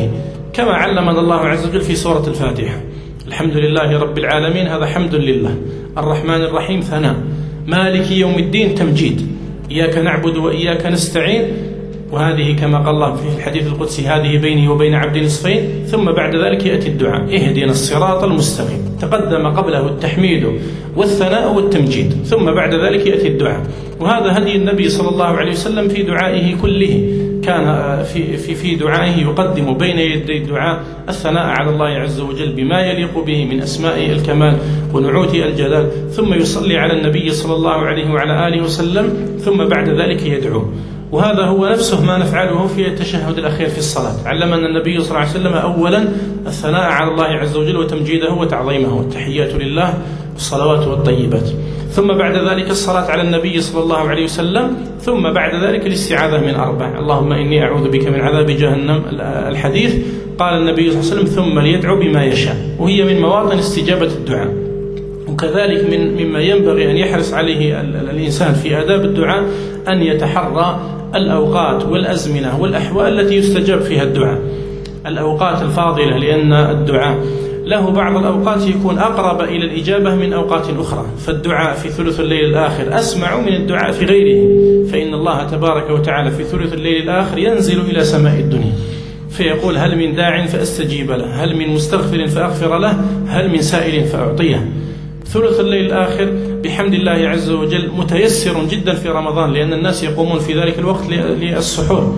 كما علمنا الله عز وجل في سورة الفاتحة. الحمد لله رب العالمين، هذا حمد لله. الرحمن الرحيم ثناء. مالك يوم الدين تمجيد. إياك نعبد وإياك نستعين، وهذه كما قال الله في الحديث القدسي هذه بيني وبين عبدي نصفين. ثم بعد ذلك يأتي الدعاء، اهدنا الصراط المستقيم. تقدم قبله التحميد والثناء والتمجيد، ثم بعد ذلك يأتي الدعاء. وهذا هدي النبي صلى الله عليه وسلم في دعائه كله. كان في في في دعائه يقدم بين يدي الدعاء الثناء على الله عز وجل بما يليق به من أسماء الكمال ونعوت الجلال، ثم يصلي على النبي صلى الله عليه وعلى آله وسلم، ثم بعد ذلك يدعو. وهذا هو نفسه ما نفعله في التشهد الأخير في الصلاة. علمنا النبي صلى الله عليه وسلم أولا الثناء على الله عز وجل وتمجيده وتعظيمه، التحيات لله والصلوات والطيبات، ثم بعد ذلك الصلاة على النبي صلى الله عليه وسلم، ثم بعد ذلك الاستعاذة من أربع: اللهم إني أعوذ بك من عذاب جهنم، الحديث. قال النبي صلى الله عليه وسلم: ثم ليدعو بما يشاء. وهي من مواطن استجابة الدعاء. وكذلك من مما ينبغي أن يحرص عليه الإنسان في آداب الدعاء أن يتحرى الأوقات والأزمنة والأحوال التي يستجاب فيها الدعاء، الأوقات الفاضلة، لأن الدعاء له بعض الأوقات يكون أقرب إلى الإجابة من أوقات أخرى. فالدعاء في ثلث الليل الآخر أسمع من الدعاء في غيره، فإن الله تبارك وتعالى في ثلث الليل الآخر ينزل إلى سماء الدنيا فيقول: هل من داع فأستجيب له، هل من مستغفر فأغفر له، هل من سائل فأعطيه. ثلث الليل الآخر بحمد الله عز وجل متيسر جدا في رمضان، لأن الناس يقومون في ذلك الوقت للسحور.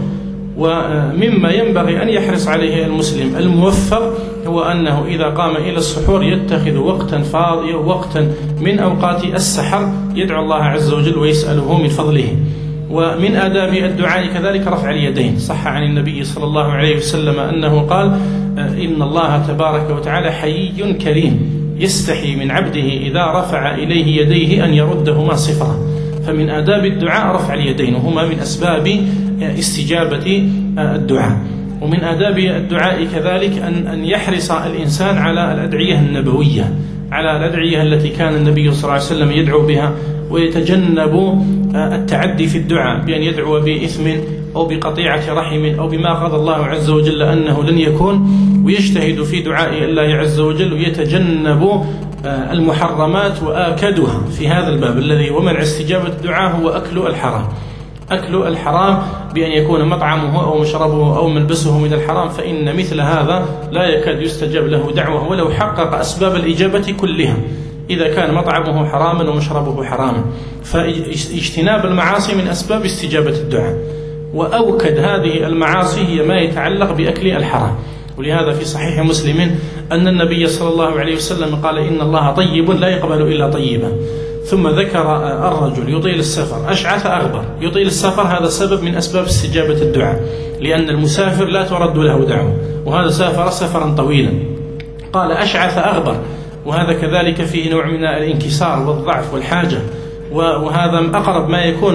ومما ينبغي أن يحرص عليه المسلم الموفق هو أنه إذا قام إلى السحور يتخذ وقتا فاضيا، وقتا من أوقات السحر، يدعو الله عز وجل ويسأله من فضله. ومن آداب الدعاء كذلك رفع اليدين. صح عن النبي صلى الله عليه وسلم أنه قال: إن الله تبارك وتعالى حيي كريم، يستحي من عبده إذا رفع إليه يديه أن يردهما صفرا. فمن آداب الدعاء رفع اليدين، وهما من أسباب استجابة الدعاء. ومن آداب الدعاء كذلك أن أن يحرص الإنسان على الأدعية النبوية، على الأدعية التي كان النبي صلى الله عليه وسلم يدعو بها، ويتجنب التعدي في الدعاء بأن يدعو بإثم أو بقطيعة رحم أو بما قضى الله عز وجل أنه لن يكون، ويجتهد في دعاء الله عز وجل، ويتجنب المحرمات وآكدها في هذا الباب الذي ومنع استجابة الدعاء هو أكل الحرام. أكل الحرام بأن يكون مطعمه أو مشربه أو ملبسه من الحرام، فإن مثل هذا لا يكاد يستجاب له دعوة ولو حقق أسباب الإجابة كلها، إذا كان مطعمه حراما ومشربه حراما. فاجتناب المعاصي من أسباب استجابة الدعاء، وأوكد هذه المعاصي هي ما يتعلق بأكل الحرام. ولهذا في صحيح مسلم أن النبي صلى الله عليه وسلم قال: إن الله طيب لا يقبل إلا طيبا. ثم ذكر الرجل يطيل السفر أشعث أغبر. يطيل السفر هذا سبب من أسباب استجابة الدعاء، لأن المسافر لا ترد له دعوة، وهذا سافر سفرا طويلا. قال: أشعث أغبر، وهذا كذلك فيه نوع من الانكسار والضعف والحاجة، وهذا أقرب ما يكون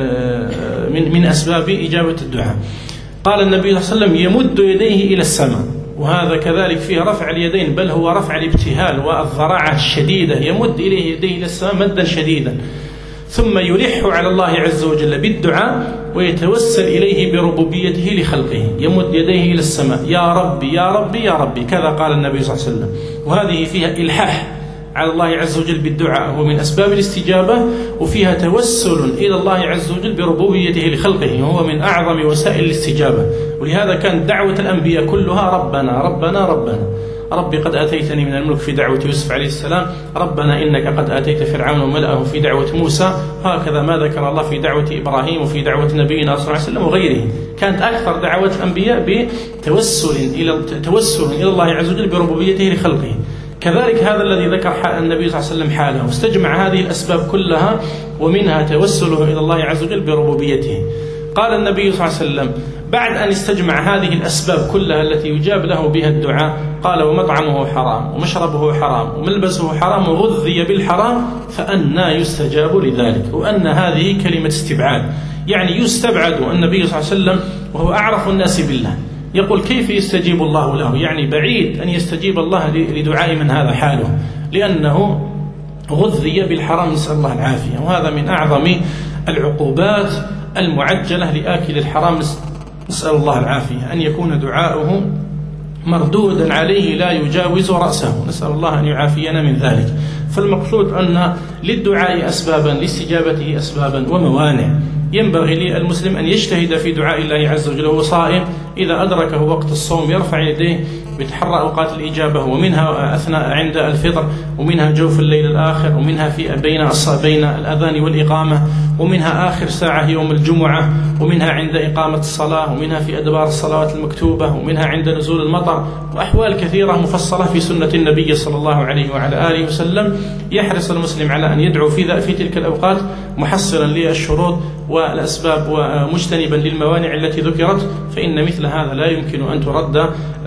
من من أسباب إجابة الدعاء. قال النبي صلى الله عليه وسلم: يمد يديه إلى السماء، وهذا كذلك فيه رفع اليدين، بل هو رفع الابتهال والضراعة الشديدة، يمد إليه يديه إلى السماء مدا شديدا، ثم يلح على الله عز وجل بالدعاء ويتوسل إليه بربوبيته لخلقه. يمد يديه إلى السماء: يا ربي يا ربي يا ربي، كذا قال النبي صلى الله عليه وسلم. وهذه فيها إلحاح على الله عز وجل بالدعاء، هو من أسباب الاستجابة، وفيها توسل إلى الله عز وجل بربوبيته لخلقه، وهو من أعظم وسائل الاستجابة. ولهذا كانت دعوة الأنبياء كلها ربنا ربنا ربنا. ربي قد آتيتني من الملك في دعوة يوسف عليه السلام، ربنا إنك قد آتيت فرعون وملأه في دعوة موسى، هكذا ما ذكر الله في دعوة إبراهيم وفي دعوة نبينا صلى الله عليه وسلم وغيره. كانت أكثر دعوة الأنبياء بتوسل إلى توسل إلى الله عز وجل بربوبيته لخلقه. كذلك هذا الذي ذكر النبي صلى الله عليه وسلم حاله، واستجمع هذه الأسباب كلها، ومنها توسله إلى الله عز وجل بربوبيته. قال النبي صلى الله عليه وسلم بعد أن استجمع هذه الأسباب كلها التي يجاب له بها الدعاء، قال: ومطعمه حرام ومشربه حرام وملبسه حرام وغذي بالحرام، فأنى يستجاب لذلك. وأن هذه كلمة استبعاد، يعني يستبعد النبي صلى الله عليه وسلم وهو أعرف الناس بالله، يقول: كيف يستجيب الله له؟ يعني بعيد أن يستجيب الله لدعاء من هذا حاله، لأنه غذي بالحرام، نسأل الله العافية. وهذا من أعظم العقوبات المعجلة لآكل الحرام، نسأل الله العافية، أن يكون دعاؤه مردودا عليه لا يجاوز رأسه، نسأل الله أن يعافينا من ذلك. فالمقصود أن للدعاء أسبابا، لاستجابته أسبابا وموانع، ينبغي للمسلم أن يجتهد في دعاء الله عز وجل وهو صائم، إذا أدركه وقت الصوم يرفع يديه بيتحرى أوقات الإجابة، ومنها أثناء عند الفطر، ومنها جوف الليل الآخر، ومنها في بين بين الأذان والإقامة، ومنها آخر ساعة يوم الجمعة، ومنها عند إقامة الصلاة، ومنها في أدبار الصلوات المكتوبة، ومنها عند نزول المطر، وأحوال كثيرة مفصلة في سنة النبي صلى الله عليه وعلى آله وسلم. يحرص المسلم على أن يدعو في في تلك الأوقات محصلا للشروط والأسباب ومجتنبا للموانع التي ذكرت، فإن مثل هذا لا يمكن أن ترد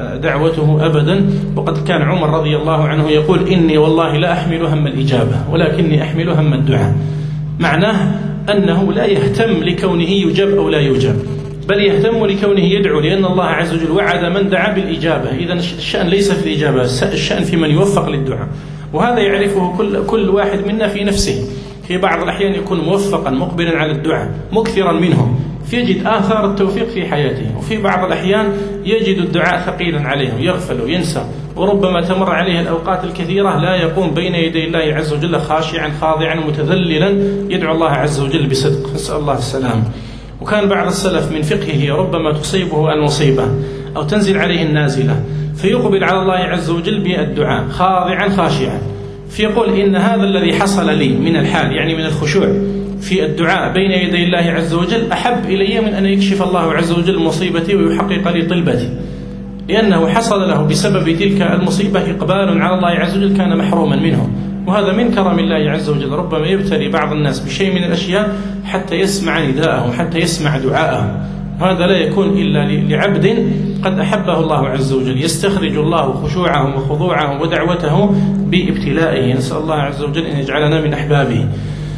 دعوته أبدا. وقد كان عمر رضي الله عنه يقول: إني والله لا أحمل هم الإجابة ولكني أحمل هم الدعاء. معناه أنه لا يهتم لكونه يجاب أو لا يجاب، بل يهتم لكونه يدعو، لأن الله عز وجل وعد من دعا بالإجابة. إذن الشأن ليس في الإجابة، الشأن في من يوفق للدعاء، وهذا يعرفه كل, كل واحد منا في نفسه. في بعض الأحيان يكون موفقا مقبلا على الدعاء مكثرا منه، فيجد آثار التوفيق في حياته، وفي بعض الأحيان يجد الدعاء ثقيلا عليه ويغفل وينسى، وربما تمر عليه الأوقات الكثيرة لا يقوم بين يدي الله عز وجل خاشعا خاضعا متذللا يدعو الله عز وجل بصدق، نسأل الله السلام. وكان بعض السلف من فقهه ربما تصيبه المصيبة أو تنزل عليه النازلة فيقبل على الله عز وجل بالدعاء خاضعا خاشعا، فيقول: إن هذا الذي حصل لي من الحال، يعني من الخشوع في الدعاء بين يدي الله عز وجل، أحب إلي من أن يكشف الله عز وجل مصيبتي ويحقق لي طلبتي، لأنه حصل له بسبب تلك المصيبة إقبال على الله عز وجل كان محروما منه. وهذا من كرم الله عز وجل، ربما يبتلي بعض الناس بشيء من الأشياء حتى يسمع نداءه، حتى يسمع دعاءه، هذا لا يكون إلا لعبد قد أحبه الله عز وجل، يستخرج الله خشوعه وخضوعه ودعوته بابتلائه، نسأل الله عز وجل أن يجعلنا من أحبابه.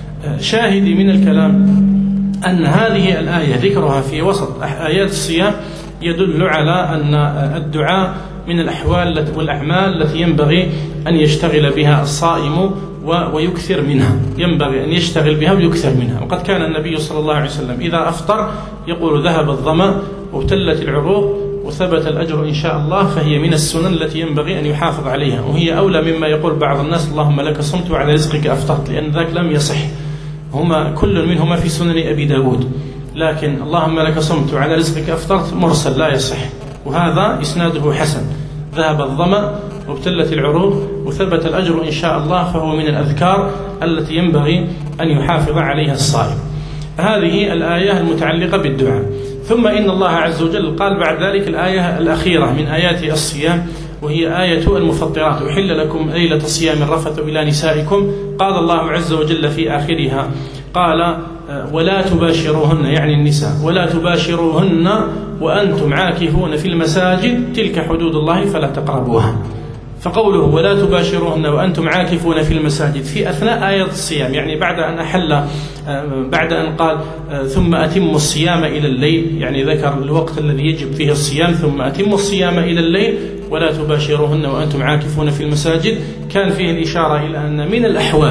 شاهدي من الكلام أن هذه الآية ذكرها في وسط آيات الصيام يدل على أن الدعاء من الأحوال والأعمال التي ينبغي أن يشتغل بها الصائم ويكثر منها، ينبغي أن يشتغل بها ويكثر منها. وقد كان النبي صلى الله عليه وسلم إذا أفطر يقول: ذهب الظمأ وابتلت العروق وثبت الأجر إن شاء الله. فهي من السنن التي ينبغي أن يحافظ عليها، وهي أولى مما يقول بعض الناس: اللهم لك صمت وعلى رزقك أفطرت، لأن ذاك لم يصح، هما كل منهما في سنن أبي داود، لكن اللهم لك صمت وعلى رزقك أفطرت مرسل لا يصح، وهذا إسناده حسن. ذهب الظمأ وابتلت العروق وثبت الأجر إن شاء الله، فهو من الأذكار التي ينبغي أن يحافظ عليها الصائم. هذه الآية المتعلقة بالدعاء. ثم إن الله عز وجل قال بعد ذلك الآية الأخيرة من آيات الصيام، وهي آية المفطرات: أحل لكم ليلة الصيام الرفث إلى نسائكم. قال الله عز وجل في آخرها، قال: ولا تباشروهن، يعني النساء، ولا تباشروهن وأنتم عاكفون في المساجد تلك حدود الله فلا تقربوها. فقوله ولا تباشروهن وأنتم عاكفون في المساجد في أثناء آية الصيام، يعني بعد أن أحل، بعد أن قال ثم أتموا الصيام إلى الليل، يعني ذكر الوقت الذي يجب فيه الصيام، ثم أتموا الصيام إلى الليل ولا تباشروهن وأنتم عاكفون في المساجد، كان فيه الإشارة إلى أن من الأحوال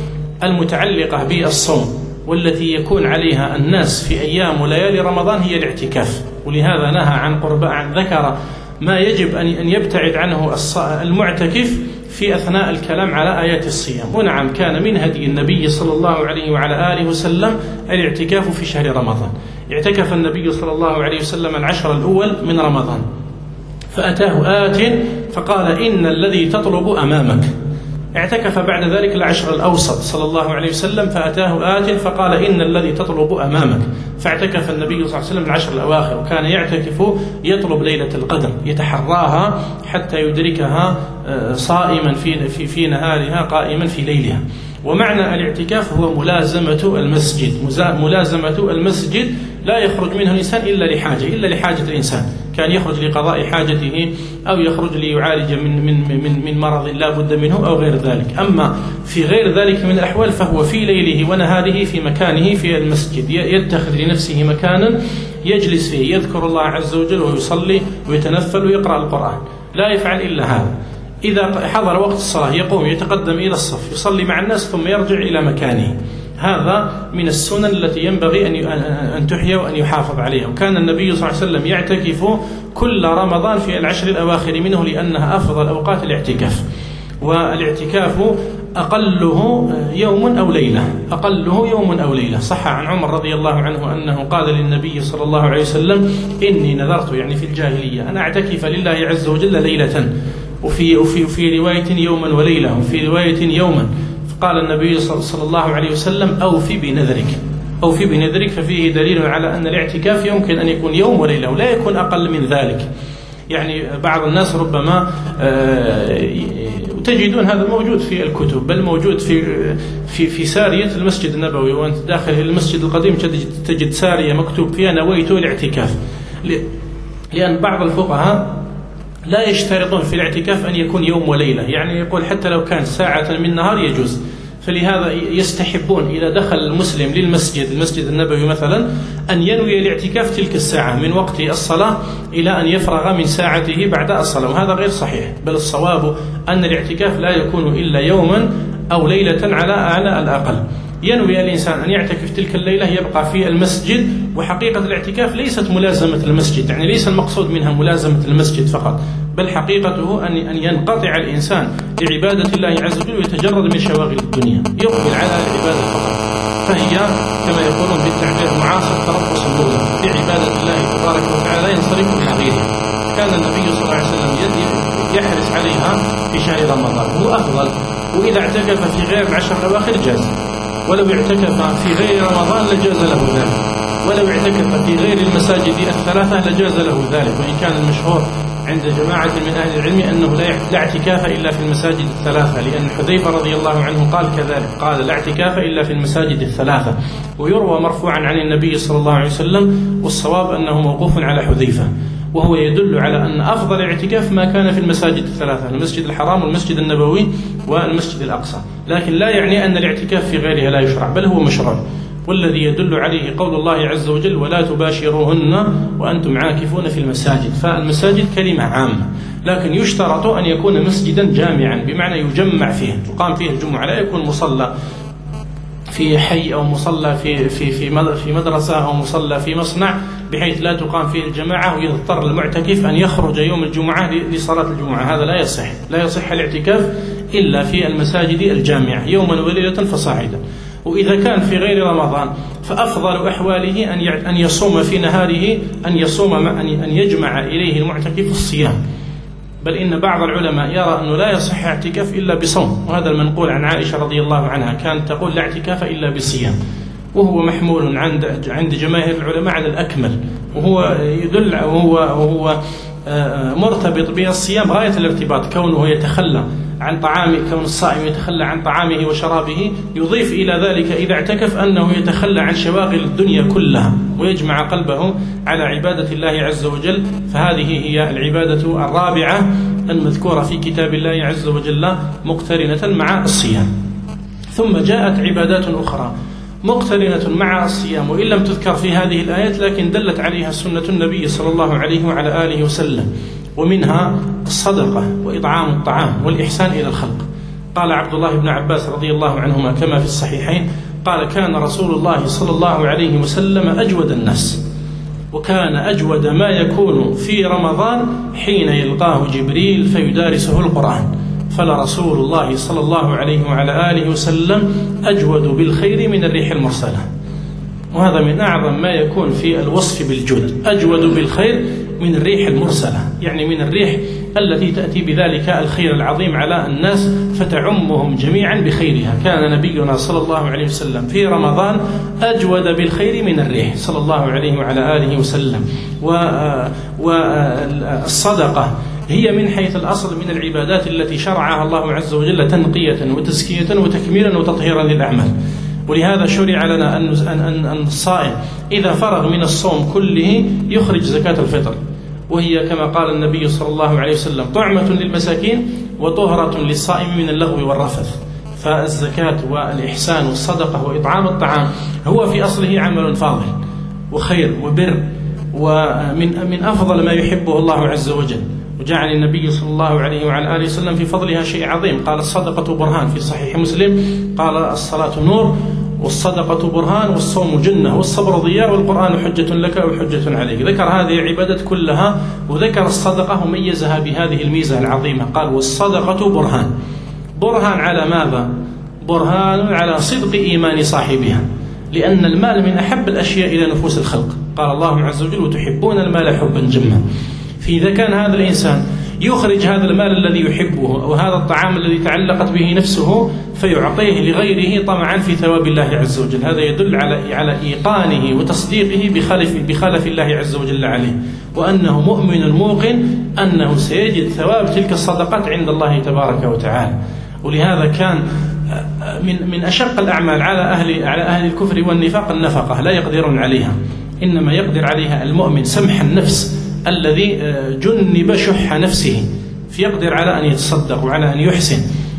المتعلقة بالصوم والتي يكون عليها الناس في أيام وليالي رمضان هي الاعتكاف. ولهذا نهى عن قرباء، عن ذكر ما يجب أن يبتعد عنه المعتكف في أثناء الكلام على آيات الصيام. ونعم كان من هدي النبي صلى الله عليه وعلى آله وسلم الاعتكاف في شهر رمضان. اعتكف النبي صلى الله عليه وسلم العشر الأول من رمضان، فأتاه آت فقال: إن الذي تطلب أمامك. اعتكف بعد ذلك العشر الأوسط صلى الله عليه وسلم، فأتاه آت فقال: إن الذي تطلب أمامك. فاعتكف النبي صلى الله عليه وسلم العشر الأواخر، وكان يعتكف يطلب ليلة القدر، يتحراها حتى يدركها صائما في, في, في نهارها قائما في ليلها. ومعنى الاعتكاف هو ملازمة المسجد، ملازمة المسجد لا يخرج منه الإنسان إلا لحاجة، إلا لحاجة الإنسان، كان يخرج لقضاء حاجته أو يخرج ليعالج من من من من مرض لا بد منه أو غير ذلك. أما في غير ذلك من الأحوال فهو في ليله ونهاره في مكانه في المسجد، يتخذ لنفسه مكانا يجلس فيه يذكر الله عز وجل ويصلي ويتنفل ويقرأ القرآن، لا يفعل إلا هذا. إذا حضر وقت الصلاة يقوم يتقدم إلى الصف يصلي مع الناس ثم يرجع إلى مكانه، هذا من السنن التي ينبغي أن تحيى وأن يحافظ عليها. وكان النبي صلى الله عليه وسلم يعتكف كل رمضان في العشر الأواخر منه لأنها أفضل أوقات الاعتكاف، والاعتكاف أقله يوم أو ليلة، أقله يوم أو ليلة. صح عن عمر رضي الله عنه أنه قال للنبي صلى الله عليه وسلم: إني نذرت، يعني في الجاهلية، أن أعتكف لله عز وجل ليلة، وفي, وفي, وفي رواية يوما وليلة، وفي رواية يوما. فقال النبي صلى الله عليه وسلم: أوفي بنذرك، أوفي بنذرك. ففيه دليل على أن الاعتكاف يمكن أن يكون يوم وليلة ولا يكون أقل من ذلك. يعني بعض الناس ربما تجدون هذا موجود في الكتب، بل موجود في في في سارية المسجد النبوي، وأنت داخل المسجد القديم تجد سارية مكتوب فيها: نويت الاعتكاف. لأن بعض الفقهاء لا يشترطون في الاعتكاف أن يكون يوم وليلة، يعني يقول حتى لو كان ساعة من نهار يجوز. فلهذا يستحبون إذا دخل المسلم للمسجد المسجد النبوي مثلا أن ينوي الاعتكاف تلك الساعة من وقت الصلاة إلى أن يفرغ من ساعته بعد الصلاة، وهذا غير صحيح. بل الصواب أن الاعتكاف لا يكون إلا يوما أو ليلة على على الأقل. ينوي الإنسان أن يعتكف تلك الليلة، يبقى في المسجد. وحقيقة الاعتكاف ليست ملازمة المسجد، يعني ليس المقصود منها ملازمة المسجد فقط، بل حقيقته أن أن ينقطع الإنسان لعبادة الله عز وجل ويتجرد من شواغل الدنيا، يقبل على العبادة فقط. فهي كما يقولون بالتعبير المعاصر تربص النور بعبادة الله تبارك وتعالى، لا ينصرف إلى غيرها. كان النبي صلى الله عليه وسلم يحرص عليها في شهر رمضان، هو أفضل. وإذا اعتكف في غير العشر الأواخر جاز، ولو اعتكف في غير رمضان لجاز له ذلك، ولو اعتكف في غير المساجد الثلاثة لجاز له ذلك. وإن كان المشهور عند جماعة من أهل العلم أنه لا اعتكاف إلا في المساجد الثلاثة، لأن حذيفة رضي الله عنه قال كذلك، قال: لا اعتكاف إلا في المساجد الثلاثة. ويروى مرفوعا عن النبي صلى الله عليه وسلم، والصواب أنه موقوف على حذيفة، وهو يدل على أن أفضل الاعتكاف ما كان في المساجد الثلاثة: المسجد الحرام والمسجد النبوي والمسجد الأقصى. لكن لا يعني أن الاعتكاف في غيرها لا يشرع، بل هو مشروع. والذي يدل عليه قول الله عز وجل: ولا تباشروهن وأنتم عاكفون في المساجد. فالمساجد كلمة عامة، لكن يشترط أن يكون مسجدا جامعا، بمعنى يجمع فيه، تقام فيه الجمعة، لا يكون مصلى في حي أو مصلى في في في في مدرسة أو مصلى في مصنع بحيث لا تقام فيه الجماعة ويضطر المعتكف أن يخرج يوم الجمعة لصلاة الجمعة. هذا لا يصح، لا يصح الاعتكاف إلا في المساجد الجامعة يوما وليلة فصاعدا. وإذا كان في غير رمضان فأفضل أحواله أن أن يصوم في نهاره، أن يصوم أن يجمع إليه المعتكف الصيام. بل إن بعض العلماء يرى أنه لا يصح اعتكاف إلا بصوم، وهذا المنقول عن عائشة رضي الله عنها، كانت تقول: لا اعتكاف إلا بصيام. وهو محمول عند عند جماهير العلماء على الأكمل، وهو يدل وهو وهو مرتبط بالصيام غاية الارتباط، كونه يتخلى عن طعامه، كون الصائم يتخلى عن طعامه وشرابه، يضيف إلى ذلك إذا اعتكف أنه يتخلى عن شواغل الدنيا كلها ويجمع قلبه على عبادة الله عز وجل. فهذه هي العبادة الرابعة المذكورة في كتاب الله عز وجل مقترنة مع الصيام. ثم جاءت عبادات أخرى مقترنة مع الصيام، وإن لم تذكر في هذه الآيات لكن دلت عليها سنة النبي صلى الله عليه وعلى آله وسلم، ومنها الصدقة وإطعام الطعام والإحسان إلى الخلق. قال عبد الله بن عباس رضي الله عنهما كما في الصحيحين، قال: كان رسول الله صلى الله عليه وسلم أجود الناس، وكان أجود ما يكون في رمضان حين يلقاه جبريل فيدارسه القرآن، فلرسول الله صلى الله عليه وعلى آله وسلم أجود بالخير من الريح المرسلة. وهذا من أعظم ما يكون في الوصف بالجود، أجود بالخير من الريح المرسلة، يعني من الريح التي تأتي بذلك الخير العظيم على الناس فتعمهم جميعا بخيرها. كان نبينا صلى الله عليه وسلم في رمضان أجود بالخير من الريح صلى الله عليه وعلى آله وسلم. والصدقة هي من حيث الأصل من العبادات التي شرعها الله عز وجل تنقية وتزكية وتكميلا وتطهيرا للأعمال. ولهذا شرع لنا أن الصائم إذا فرغ من الصوم كله يخرج زكاة الفطر، وهي كما قال النبي صلى الله عليه وسلم: طعمة للمساكين وطهرة للصائم من اللغو والرفث. فالزكاة والإحسان والصدقة وإطعام الطعام هو في أصله عمل فاضل وخير وبر، ومن من أفضل ما يحبه الله عز وجل. وجعل النبي صلى الله عليه وعلى آله وسلم في فضلها شيء عظيم، قال: الصدقة برهان في صحيح مسلم، قال: الصلاة نور والصدقة برهان، والصوم جنة، والصبر ضياء، والقرآن حجة لك أو حجة عليك. ذكر هذه العبادات كلها، وذكر الصدقة وميزها بهذه الميزة العظيمة، قال والصدقة برهان. برهان على ماذا؟ برهان على صدق إيمان صاحبها، لأن المال من أحب الأشياء إلى نفوس الخلق. قال الله عز وجل وتحبون المال حبا جما. فإذا كان هذا الإنسان يخرج هذا المال الذي يحبه أو هذا الطعام الذي تعلقت به نفسه فيعطيه لغيره طمعا في ثواب الله عز وجل، هذا يدل على على إيقانه وتصديقه بخلف بخلف الله عز وجل عليه، وأنه مؤمن موقن أنه سيجد ثواب تلك الصدقات عند الله تبارك وتعالى. ولهذا كان من من أشق الأعمال على أهل على أهل الكفر والنفاق النفقة، لا يقدرون عليها، إنما يقدر عليها المؤمن سمح النفس الذي جنب شح نفسه، فيقدر على أن يتصدق وعلى أن يحسن.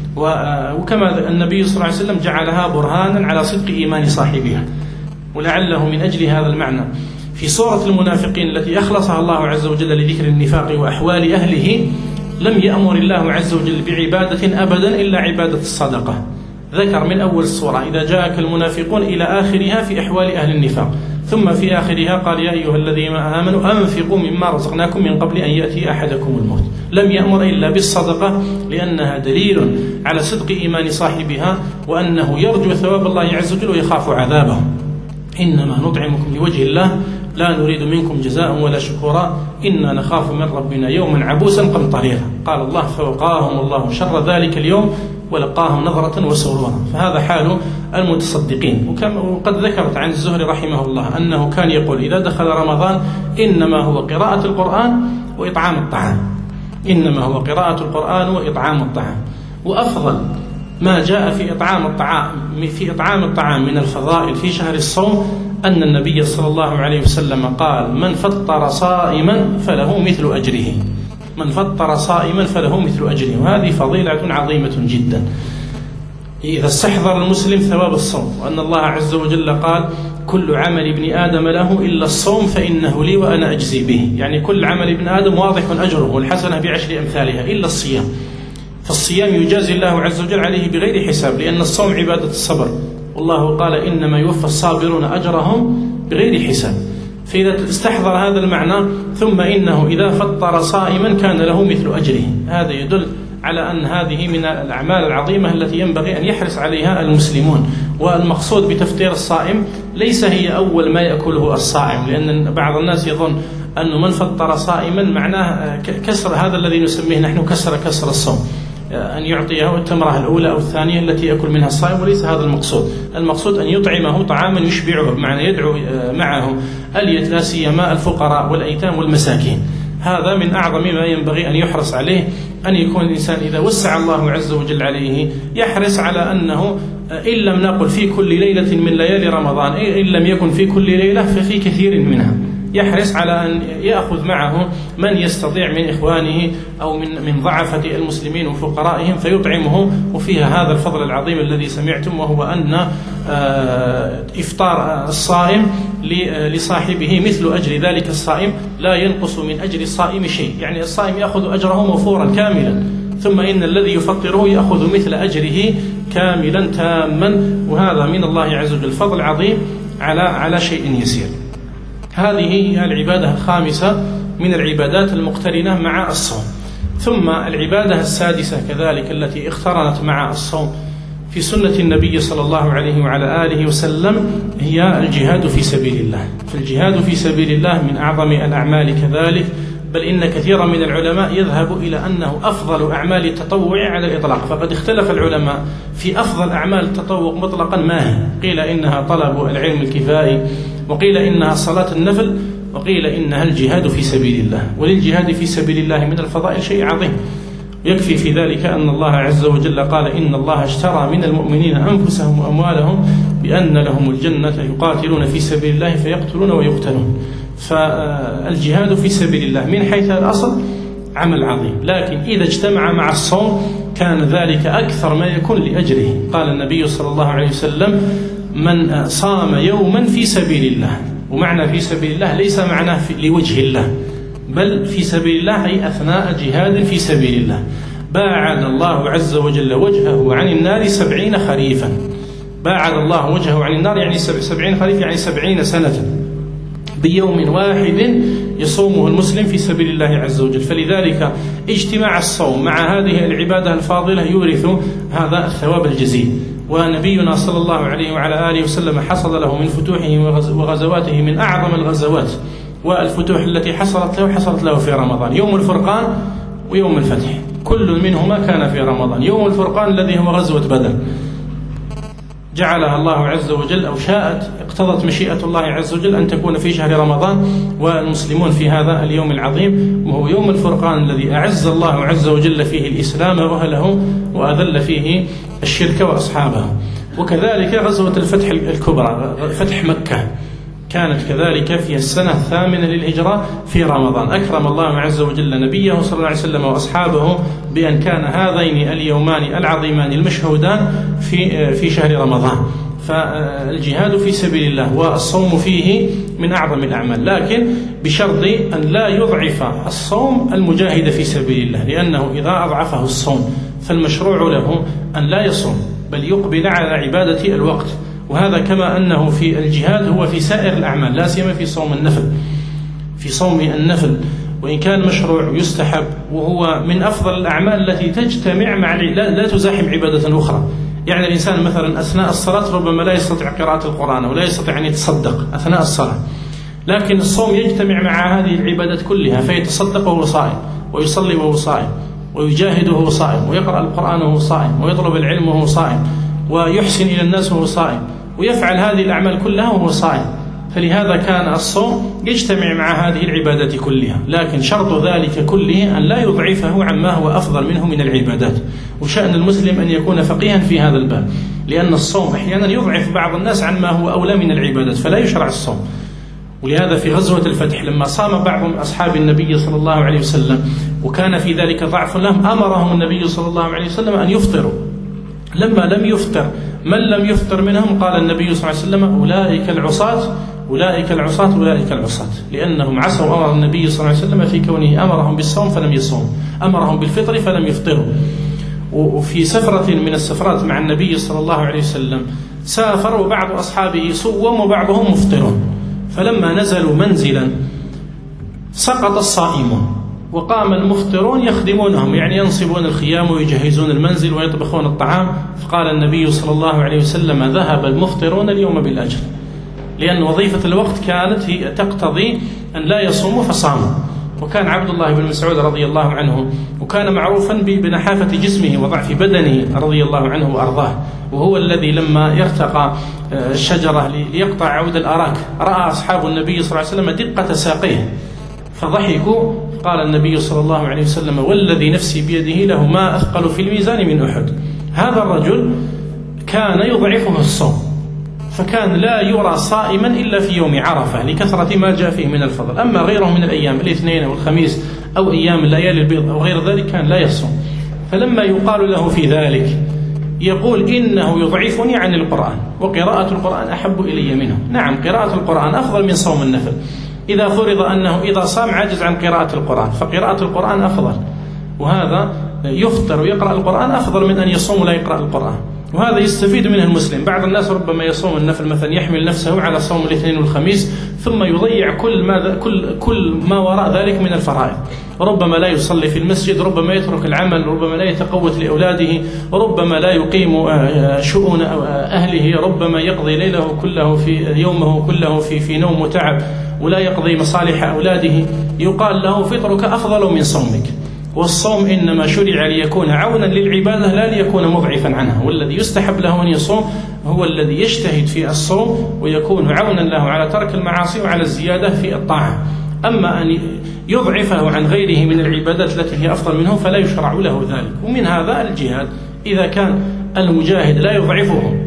وكما النبي صلى الله عليه وسلم جعلها برهانا على صدق إيمان صاحبها. ولعله من أجل هذا المعنى في سورة المنافقين التي أخلصها الله عز وجل لذكر النفاق وأحوال أهله لم يأمر الله عز وجل بعبادة أبدا إلا عبادة الصدقة. ذكر من أول السورة إذا جاءك المنافقون إلى آخرها في أحوال أهل النفاق، ثم في آخرها قال يا أيها الذين آمنوا أنفقوا مما رزقناكم من قبل أن يأتي أحدكم الموت. لم يأمر إلا بالصدقة لأنها دليل على صدق إيمان صاحبها وأنه يرجو ثواب الله عز وجل ويخاف عذابه. إنما نطعمكم لوجه الله لا نريد منكم جزاء ولا شكورا إنا نخاف من ربنا يوما عبوسا قمطريرا. قال الله فوقاهم الله شر ذلك اليوم ولقاهم نظرة وسرورا. فهذا حال المتصدقين. وقد ذكرت عن الزهري رحمه الله أنه كان يقول إذا دخل رمضان إنما هو قراءة القرآن وإطعام الطعام، إنما هو قراءة القرآن وإطعام الطعام. وأفضل ما جاء في إطعام الطعام في إطعام الطعام من الفضائل في شهر الصوم أن النبي صلى الله عليه وسلم قال من فطر صائما فله مثل أجره، من فطر صائما فله مثل أجره. وهذه فضيلة عظيمة جدا إذا استحضر المسلم ثواب الصوم، وأن الله عز وجل قال كل عمل ابن آدم له إلا الصوم فإنه لي وأنا أجزي به. يعني كل عمل ابن آدم واضح أجره والحسنة بعشر أمثالها إلا الصيام، فالصيام يجازي الله عز وجل عليه بغير حساب، لأن الصوم عبادة الصبر، والله قال إنما يوفى الصابرون أجرهم بغير حساب. فإذا استحضر هذا المعنى ثم إنه إذا فطر صائما كان له مثل أجره، هذا يدل على أن هذه من الأعمال العظيمة التي ينبغي أن يحرص عليها المسلمون. والمقصود بتفطير الصائم ليس هي أول ما يأكله الصائم، لأن بعض الناس يظن أن من فطر صائما معناه كسر هذا الذي نسميه نحن كسر كسر الصوم، أن يعطيه التمرة الأولى أو الثانية التي يأكل منها الصائم، وليس هذا المقصود. المقصود أن يطعمه طعاما يشبعه، بمعنى يدعو معه لا سيما الفقراء والأيتام والمساكين. هذا من أعظم ما ينبغي أن يحرص عليه، أن يكون الإنسان إذا وسع الله عز وجل عليه يحرص على أنه إن لم نقل في كل ليلة من ليالي رمضان، إن لم يكن في كل ليلة ففي كثير منها، يحرص على أن يأخذ معه من يستطيع من إخوانه أو من من ضعفة المسلمين وفقرائهم فيطعمه. وفيها هذا الفضل العظيم الذي سمعتم، وهو أن إفطار الصائم لصاحبه مثل أجر ذلك الصائم، لا ينقص من أجر الصائم شيء. يعني الصائم يأخذ أجره موفورا كاملا، ثم إن الذي يفطره يأخذ مثل أجره كاملا تاما. وهذا من الله عز وجل فضل عظيم على على شيء يسير. هذه هي العبادة الخامسة من العبادات المقترنة مع الصوم. ثم العبادة السادسة كذلك التي اقترنت مع الصوم في سنة النبي صلى الله عليه وعلى آله وسلم هي الجهاد في سبيل الله. فالجهاد في سبيل الله من أعظم الأعمال كذلك، بل إن كثيرا من العلماء يذهب إلى أنه أفضل أعمال التطوع على الإطلاق. فقد اختلف العلماء في أفضل أعمال التطوع مطلقا ما هي، قيل إنها طلب العلم الكفائي، وقيل إنها صلاة النفل، وقيل إنها الجهاد في سبيل الله. وللجهاد في سبيل الله من الفضائل شيء عظيم، يكفي في ذلك أن الله عز وجل قال إن الله اشترى من المؤمنين أنفسهم وأموالهم بأن لهم الجنة يقاتلون في سبيل الله فيقتلون ويقتلون. فالجهاد في سبيل الله من حيث الأصل عمل عظيم، لكن إذا اجتمع مع الصوم كان ذلك أكثر ما يكون لأجره. قال النبي صلى الله عليه وسلم من صام يوما في سبيل الله، ومعنى في سبيل الله ليس معناه لوجه الله، بل في سبيل الله أي أثناء جهاد في سبيل الله، باعد الله عز وجل وجهه عن النار سبعين خريفا. باعد الله وجهه عن النار يعني سبعين خريف يعني سبعين سنة بيوم واحد يصومه المسلم في سبيل الله عز وجل. فلذلك اجتماع الصوم مع هذه العبادة الفاضلة يورث هذا الثواب الجزيل. ونبينا صلى الله عليه وعلى آله وسلم حصل له من فتوحه وغزواته من أعظم الغزوات والفتوح التي حصلت له حصلت له في رمضان، يوم الفرقان ويوم الفتح، كل منهما كان في رمضان. يوم الفرقان الذي هو غزوة بدر جعلها الله عز وجل أو شاءت اقتضت مشيئة الله عز وجل أن تكون في شهر رمضان والمسلمون في هذا اليوم العظيم، وهو يوم الفرقان الذي أعز الله عز وجل فيه الإسلام وأهله وأذل فيه الشرك وأصحابه. وكذلك غزوة الفتح الكبرى فتح مكة كانت كذلك في السنة الثامنة للهجرة في رمضان. أكرم الله عز وجل نبيه صلى الله عليه وسلم وأصحابه بأن كان هذين اليومان العظيمان المشهودان في في شهر رمضان. فالجهاد في سبيل الله والصوم فيه من أعظم الأعمال، لكن بشرط أن لا يضعف الصوم المجاهد في سبيل الله، لأنه إذا أضعفه الصوم فالمشروع له أن لا يصوم بل يقبل على عبادة الوقت. وهذا كما أنه في الجهاد هو في سائر الأعمال، لا سيما في صوم النفل. في صوم النفل وإن كان مشروع يستحب وهو من أفضل الأعمال التي تجتمع مع لا, لا تزاحم عبادة أخرى. يعني الإنسان مثلا أثناء الصلاة ربما لا يستطيع قراءة القرآن ولا يستطيع أن يتصدق أثناء الصلاة، لكن الصوم يجتمع مع هذه العبادات كلها، فيتصدق وهو صائم، ويصلي وهو صائم، ويجاهد وهو صائم، ويقرأ القرآن وهو صائم، ويطلب العلم وهو صائم، ويحسن إلى الناس وهو صائم، ويفعل هذه الأعمال كلها وهو صائم. فلهذا كان الصوم يجتمع مع هذه العبادات كلها، لكن شرط ذلك كله أن لا يضعفه عما هو أفضل منه من العبادات. وشأن المسلم أن يكون فقيها في هذا الباب، لأن الصوم أحيانا يضعف بعض الناس عن ما هو أولى من العبادات، فلا يشرع الصوم. ولهذا في غزوة الفتح لما صام بعض أصحاب النبي صلى الله عليه وسلم وكان في ذلك ضعف لهم، أمرهم النبي صلى الله عليه وسلم أن يفطروا. لما لم يفطر من لم يفطر منهم قال النبي صلى الله عليه وسلم أولئك العصاة أولئك العصاة أولئك العصاة، لأنهم عصوا أمر النبي صلى الله عليه وسلم في كونه أمرهم بالصوم فلم يصوموا، أمرهم بالفطر فلم يفطروا. وفي سفرة من السفرات مع النبي صلى الله عليه وسلم سافر وبعض أصحابه صوم وبعضهم مفطرون، فلما نزلوا منزلا سقط الصائمون وقام المفطرون يخدمونهم، يعني ينصبون الخيام ويجهزون المنزل ويطبخون الطعام. فقال النبي صلى الله عليه وسلم ذهب المفطرون اليوم بالأجر، لأن وظيفة الوقت كانت هي تقتضي أن لا يصوموا فصاموا. وكان عبد الله بن مسعود رضي الله عنه وكان معروفا بنحافة جسمه وضعف بدنه رضي الله عنه وأرضاه، وهو الذي لما يرتقى الشجرة ليقطع عود الأراك رأى أصحاب النبي صلى الله عليه وسلم دقة ساقيه فضحكوا. قال النبي صلى الله عليه وسلم والذي نفسي بيده له ما أثقل في الميزان من أحد. هذا الرجل كان يضعفه الصوم، فكان لا يرى صائما إلا في يوم عرفة لكثرة ما جاء فيه من الفضل. أما غيره من الأيام الاثنين أو الخميس أو أيام الليالي البيض أو غير ذلك كان لا يصوم. فلما يقال له في ذلك يقول إنه يضعفني عن القرآن وقراءة القرآن أحب إلي منه. نعم، قراءة القرآن أفضل من صوم النفل، إذا فرض أنه إذا صام عجز عن قراءة القرآن فقراءة القرآن أفضل، وهذا يفطر ويقرأ القرآن أفضل من أن يصوم ولا يقرأ القرآن. وهذا يستفيد منه المسلم. بعض الناس ربما يصوم النفل مثلا يحمل نفسه على صوم الاثنين والخميس ثم يضيع كل ما كل كل ما وراء ذلك من الفرائض، ربما لا يصلي في المسجد، ربما يترك العمل، ربما لا يتقوت لأولاده، ربما لا يقيم شؤون أهله، ربما يقضي ليله كله في يومه كله في في نوم وتعب ولا يقضي مصالح أولاده. يقال له فطرك أفضل من صومك. والصوم إنما شرع ليكون عونا للعبادة لا ليكون مضعفا عنها، والذي يستحب له أن يصوم هو الذي يجتهد في الصوم ويكون عونا له على ترك المعاصي وعلى الزيادة في الطاعة. أما أن يضعفه عن غيره من العبادات التي هي أفضل منه فلا يشرع له ذلك. ومن هذا الجهاد، إذا كان المجاهد لا يضعفه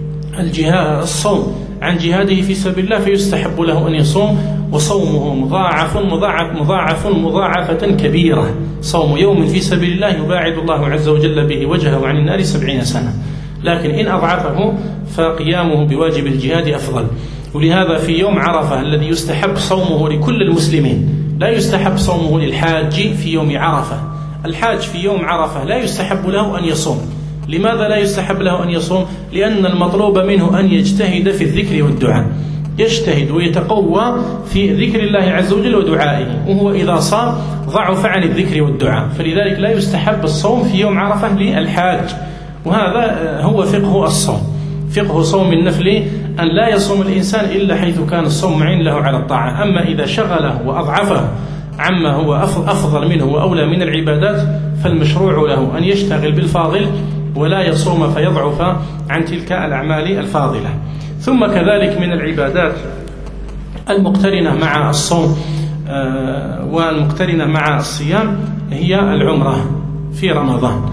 الجهاد الصوم عن جهاده في سبيل الله فيستحب له أن يصوم، وصومه مضاعف مضاعف مضاعف مضاعفة كبيرة. صوم يوم في سبيل الله يباعد الله عز وجل به وجهه عن النار سبعين سنة. لكن إن أضعفه فقيامه بواجب الجهاد أفضل. ولهذا في يوم عرفة الذي يستحب صومه لكل المسلمين، لا يستحب صومه للحاج في يوم عرفة. الحاج في يوم عرفة لا يستحب له أن يصوم، لماذا لا يستحب له أن يصوم؟ لأن المطلوب منه أن يجتهد في الذكر والدعاء، يجتهد ويتقوى في ذكر الله عز وجل ودعائه، وهو إذا صام ضعف عن الذكر والدعاء، فلذلك لا يستحب الصوم في يوم عرفة للحاج. وهذا هو فقه الصوم. فقه صوم النفل أن لا يصوم الإنسان إلا حيث كان الصوم معين له على الطاعة، أما إذا شغله وأضعفه عما هو أفضل منه وأولى من العبادات فالمشروع له أن يشتغل بالفاضل ولا يصوم فيضعف عن تلك الأعمال الفاضلة. ثم كذلك من العبادات المقترنة مع الصوم والمقترنة مع الصيام هي العمرة في رمضان.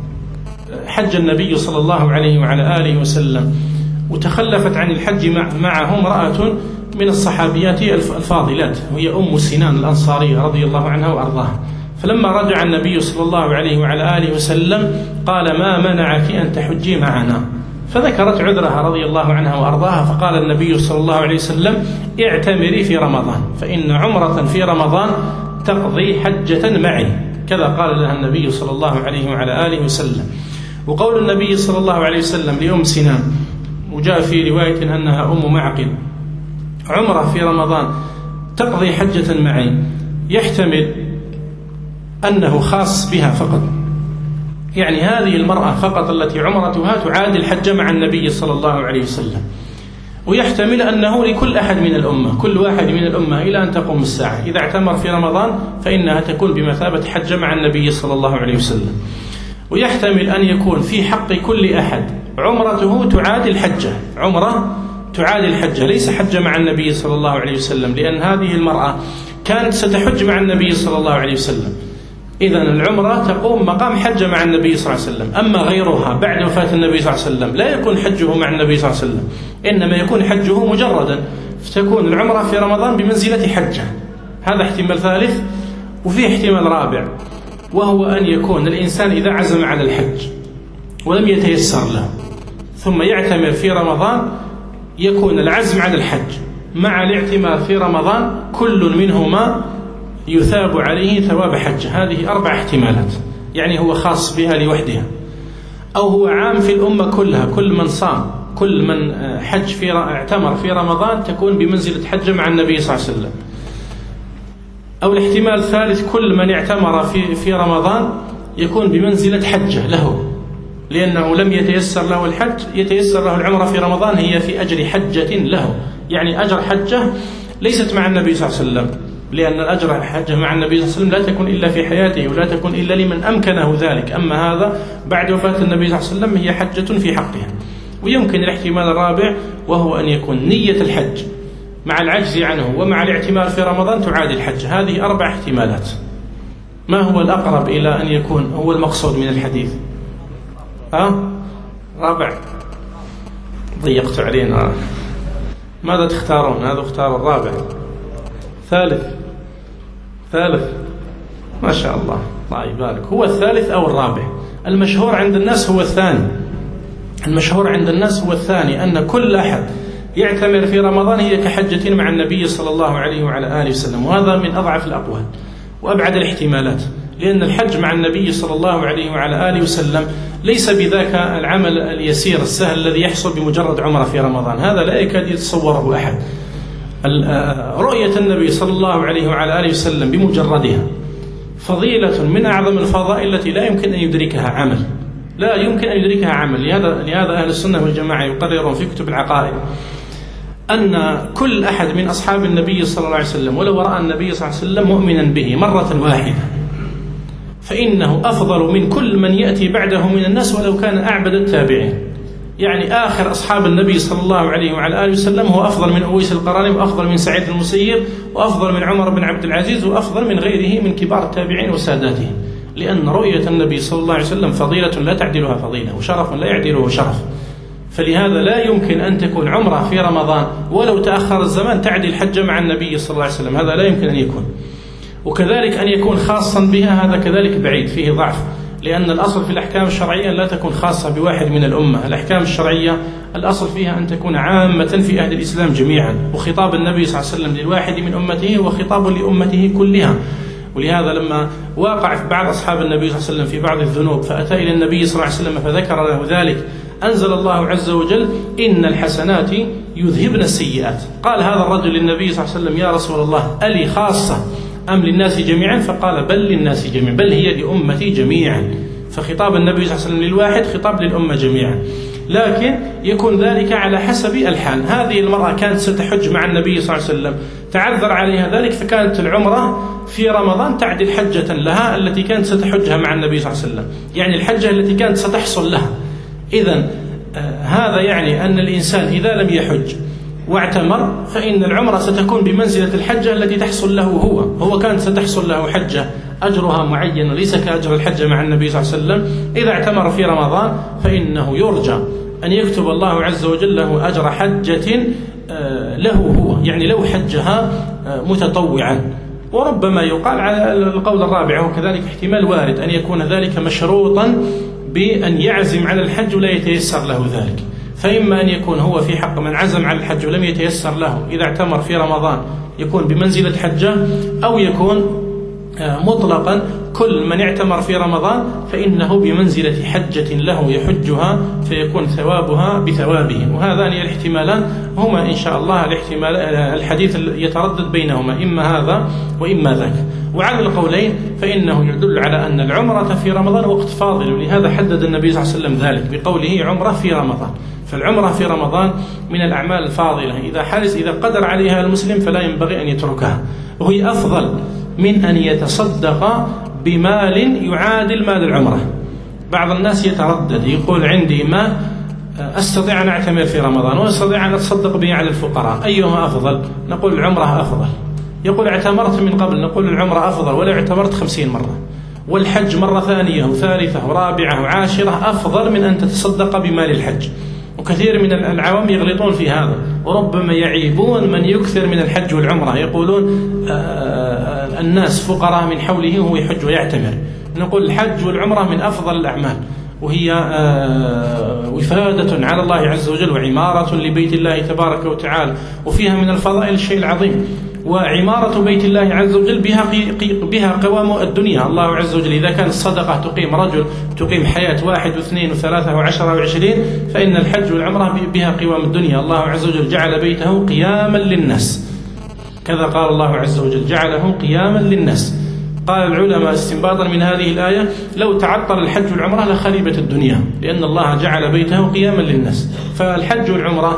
حج النبي صلى الله عليه وعلى آله وسلم، وتخلفت عن الحج معه امرأة من الصحابيات الفاضلات وهي أم سنان الأنصارية رضي الله عنها وأرضاها، فلما رجع النبي صلى الله عليه وعلى آله وسلم قال: ما منعك أن تحجي معنا؟ فذكرت عذرها رضي الله عنها وأرضاها، فقال النبي صلى الله عليه وسلم: اعتمري في رمضان، فإن عمرة في رمضان تقضي حجة معي. كذا قال لها النبي صلى الله عليه وعلى آله وسلم. وقول النبي صلى الله عليه وسلم لأم سنان، وجاء في رواية أنها أم معقل: عمرة في رمضان تقضي حجة معي، يحتمل أنه خاص بها فقط، يعني هذه المرأة فقط التي عمرتها تعادل الحج مع النبي صلى الله عليه وسلم، ويحتمل أنه لكل أحد من الأمة، كل واحد من الأمة إلى أن تقوم الساعة إذا اعتمر في رمضان فإنها تكون بمثابة حج مع النبي صلى الله عليه وسلم. ويحتمل أن يكون في حق كل أحد عمرته تعادل حجة، عمرة تعادل حجة، ليس حج مع النبي صلى الله عليه وسلم، لأن هذه المرأة كانت ستحج مع النبي صلى الله عليه وسلم، إذن العمرة تقوم مقام حج مع النبي صلى الله عليه وسلم. أما غيرها بعد وفاة النبي صلى الله عليه وسلم لا يكون حجه مع النبي صلى الله عليه وسلم، إنما يكون حجه مجردا، فتكون العمرة في رمضان بمنزلة حجة. هذا احتمال ثالث. وفي احتمال رابع، وهو أن يكون الإنسان إذا عزم على الحج ولم يتيسر له ثم يعتمر في رمضان، يكون العزم على الحج مع الاعتمار في رمضان كل منهما يثاب عليه ثواب حجة. هذه أربع احتمالات، يعني هو خاص بها لوحدها، أو هو عام في الأمة كلها، كل من صام كل من حج في اعتمر في رمضان تكون بمنزلة حج مع النبي صلى الله عليه وسلم. أو الاحتمال الثالث، كل من اعتمر في في رمضان يكون بمنزلة حجة له، لأنه لم يتيسر له الحج، يتيسر له العمرة في رمضان، هي في أجر حجة له، يعني أجر حجة ليست مع النبي صلى الله عليه وسلم، لأن الأجر حجة مع النبي صلى الله عليه وسلم لا تكون إلا في حياته ولا تكون إلا لمن أمكنه ذلك، أما هذا بعد وفاة النبي صلى الله عليه وسلم هي حجة في حقها. ويمكن الاحتمال الرابع، وهو أن يكون نية الحج مع العجز عنه ومع الاعتمار في رمضان تعادل الحج. هذه أربع احتمالات. ما هو الأقرب إلى أن يكون هو المقصود من الحديث؟ ها؟ رابع؟ ضيقت علينا. ماذا تختارون؟ هذا اختار الرابع. ثالث؟ ثالث؟ ما شاء الله، الله يبارك. هو الثالث أو الرابع؟ المشهور عند الناس هو الثاني. المشهور عند الناس هو الثاني، أن كل أحد يعتمر في رمضان هي كحجة مع النبي صلى الله عليه وعلى آله وسلم، وهذا من أضعف الأقوال وأبعد الاحتمالات، لأن الحج مع النبي صلى الله عليه وعلى آله وسلم ليس بذاك العمل اليسير السهل الذي يحصل بمجرد عمرة في رمضان، هذا لا يكاد يتصوره أحد. رؤية النبي صلى الله عليه وعلى آله وسلم بمجردها فضيلة من أعظم الفضائل التي لا يمكن أن يدركها عمل، لا يمكن أن يدركها عمل. لهذا لهذا أهل السنة والجماعة يقررون في كتب العقائد أن كل أحد من أصحاب النبي صلى الله عليه وسلم ولو رأى النبي صلى الله عليه وسلم مؤمنا به مرة واحدة فإنه أفضل من كل من يأتي بعده من الناس ولو كان أعبد التابعين. يعني آخر أصحاب النبي صلى الله عليه وعلى آله وسلم هو أفضل من أويس القراني، وأفضل من سعيد المسيب، وأفضل من عمر بن عبد العزيز، وأفضل من غيره من كبار التابعين وساداتهم، لأن رؤية النبي صلى الله عليه وسلم فضيلة لا تعدلها فضيلة، وشرف لا يعدله شرف. فلهذا لا يمكن أن تكون عمرة في رمضان ولو تأخر الزمان تعدل حج مع النبي صلى الله عليه وسلم، هذا لا يمكن أن يكون. وكذلك أن يكون خاصا بها هذا كذلك بعيد، فيه ضعف، لأن الأصل في الأحكام الشرعية لا تكون خاصة بواحد من الأمة. الأحكام الشرعية الأصل فيها أن تكون عامة في أهل الإسلام جميعا، وخطاب النبي صلى الله عليه وسلم للواحد من أمته وخطاب لأمته كلها. ولهذا لما واقع في بعض أصحاب النبي صلى الله عليه وسلم في بعض الذنوب فأتى إلى النبي صلى الله عليه وسلم فذكر له ذلك، أنزل الله عز وجل إن الحسنات يذهبن السيئات. قال هذا الرجل للنبي صلى الله عليه وسلم يا رسول الله ألي خاصة أم للناس جميعا؟ فقال بل للناس جميعا، بل هي لأمتي جميعا. فخطاب النبي صلى الله عليه وسلم للواحد خطاب للأمة جميعا، لكن يكون ذلك على حسب الحال. هذه المرأة كانت ستحج مع النبي صلى الله عليه وسلم، تعذر عليها ذلك، فكانت العمرة في رمضان تعدل حجة لها التي كانت ستحجها مع النبي صلى الله عليه وسلم، يعني الحجة التي كانت ستحصل لها. إذن آه هذا يعني أن الإنسان إذا لم يحج واعتمر فإن العمرة ستكون بمنزلة الحجة التي تحصل له هو هو كانت ستحصل له حجة أجرها معين وليس كأجر الحجة مع النبي صلى الله عليه وسلم. إذا اعتمر في رمضان فإنه يرجى أن يكتب الله عز وجل له أجر حجة له هو، يعني لو حجها متطوعا. وربما يقال على القول الرابع وكذلك احتمال وارد أن يكون ذلك مشروطا بأن يعزم على الحج ولا يتيسر له ذلك. فإما أن يكون هو في حق من عزم على الحج ولم يتيسر له إذا اعتمر في رمضان يكون بمنزلة حجة، أو يكون مطلقا كل من اعتمر في رمضان فإنه بمنزلة حجة له يحجها فيكون ثوابها بثوابه. وهذان الاحتمالان هما إن شاء الله الاحتمال الحديث يتردد بينهما، إما هذا وإما ذاك. وعلى القولين فإنه يدل على أن العمرة في رمضان وقت فاضل، ولهذا حدد النبي صلى الله عليه وسلم ذلك بقوله عمرة في رمضان. فالعمرة في رمضان من الأعمال الفاضلة، إذا حرص إذا قدر عليها المسلم فلا ينبغي أن يتركها، وهي أفضل من أن يتصدق بمال يعادل مال العمرة. بعض الناس يتردد يقول عندي ما أستطيع أن أعتمر في رمضان وأستطيع أن أتصدق به على الفقراء، أيهما أفضل؟ نقول العمرة أفضل. يقول اعتمرت من قبل، نقول العمرة أفضل ولو اعتمرت خمسين مرة. والحج مرة ثانية وثالثة ورابعة وعاشرة أفضل من أن تتصدق بمال الحج. وكثير من العوام يغلطون في هذا، وربما يعيبون من يكثر من الحج والعمرة، يقولون الناس فقراء من حوله وهو يحج ويعتمر. نقول الحج والعمرة من أفضل الأعمال، وهي وفادة على الله عز وجل وعمارة لبيت الله تبارك وتعالى، وفيها من الفضائل الشيء العظيم. وعمارة بيت الله عز وجل بها بها قوام الدنيا. الله عز وجل إذا كان الصدقة تقيم رجل تقيم حياة واحد واثنين وثلاثة وعشرة وعشرين، فإن الحج والعمرة بها قوام الدنيا. الله عز وجل جعل بيته قياما للناس، كذا قال الله عز وجل جعله قياما للناس. قال العلماء استنباطا من هذه الآية لو تعطل الحج والعمرة لخربت الدنيا، لأن الله جعل بيته قياما للناس. فالحج والعمرة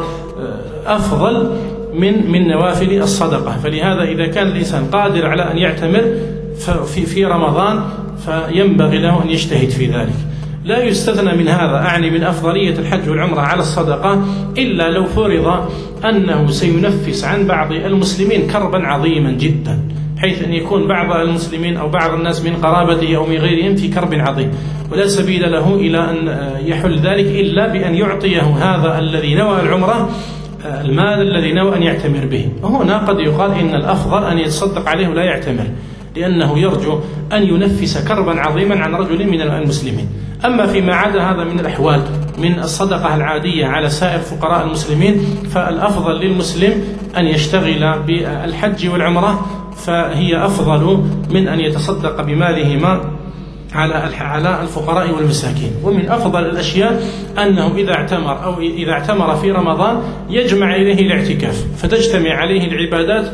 أفضل من من نوافل الصدقة. فلهذا إذا كان الإنسان قادر على أن يعتمر في في رمضان فينبغي له أن يجتهد في ذلك. لا يستثنى من هذا، أعني من أفضلية الحج والعمرة على الصدقة، إلا لو فرض أنه سينفس عن بعض المسلمين كربا عظيما جدا، حيث أن يكون بعض المسلمين أو بعض الناس من قرابته أو من غيرهم في كرب عظيم، ولا سبيل له إلى أن يحل ذلك إلا بأن يعطيه هذا الذي نوى العمرة المال الذي نوى أن يعتمر به. وهنا قد يقال إن الأفضل أن يتصدق عليه ولا يعتمر، لأنه يرجو أن ينفس كربا عظيما عن رجل من المسلمين. أما فيما عدا هذا من الأحوال من الصدقة العادية على سائر فقراء المسلمين، فالأفضل للمسلم أن يشتغل بالحج والعمرة، فهي أفضل من أن يتصدق بمالهما على على الفقراء والمساكين. ومن أفضل الأشياء أنه إذا اعتمر أو إذا اعتمر في رمضان يجمع إليه الاعتكاف، فتجتمع عليه العبادات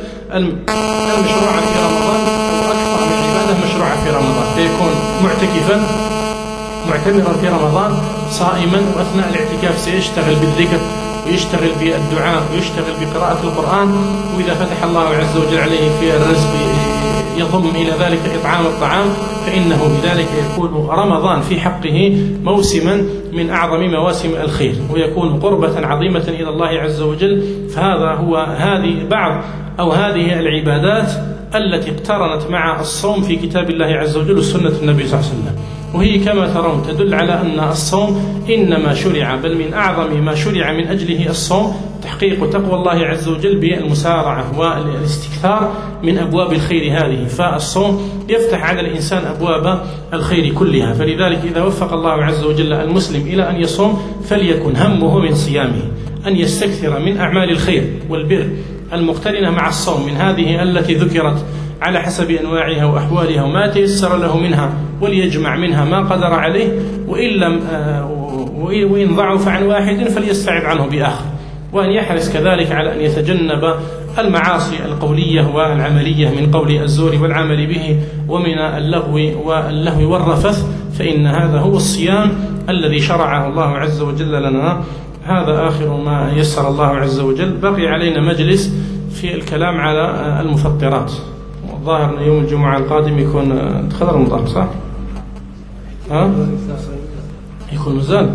المشروعة في رمضان، أو أكثر من عبادة مشروعة في رمضان، فيكون معتكفا معتمرا في رمضان صائما، وأثناء الاعتكاف سيشتغل بالذكر ويشتغل بالدعاء ويشتغل بقراءة القرآن. وإذا فتح الله عز وجل عليه في الرزق يضم إلى ذلك إطعام الطعام، فإنه بذلك يكون رمضان في حقه موسما من أعظم مواسم الخير، ويكون قربة عظيمة إلى الله عز وجل. فهذا هو هذه بعض أو هذه العبادات التي اقترنت مع الصوم في كتاب الله عز وجل وسنة النبي صلى الله عليه وسلم، وهي كما ترون تدل على أن الصوم إنما شرع، بل من أعظم ما شرع من أجله الصوم تحقيق تقوى الله عز وجل بالمسارعة والاستكثار من أبواب الخير هذه. فالصوم يفتح على الإنسان أبواب الخير كلها. فلذلك إذا وفق الله عز وجل المسلم إلى أن يصوم فليكن همه من صيامه أن يستكثر من أعمال الخير والبر المقترنة مع الصوم من هذه التي ذكرت على حسب أنواعها وأحوالها وما تيسر له منها، وليجمع منها ما قدر عليه، وإن لم وإن ضعف عن واحد فليستعب عنه بآخر، وأن يحرص كذلك على أن يتجنب المعاصي القولية والعملية من قول الزور والعمل به، ومن اللغو واللهو والرفث، فإن هذا هو الصيام الذي شرعه الله عز وجل لنا. هذا آخر ما يسر الله عز وجل. بقي علينا مجلس في الكلام على المفطرات، ظاهر أن يوم الجمعة القادم يكون دخل رمضان، صح؟ ها؟ يكون مزال؟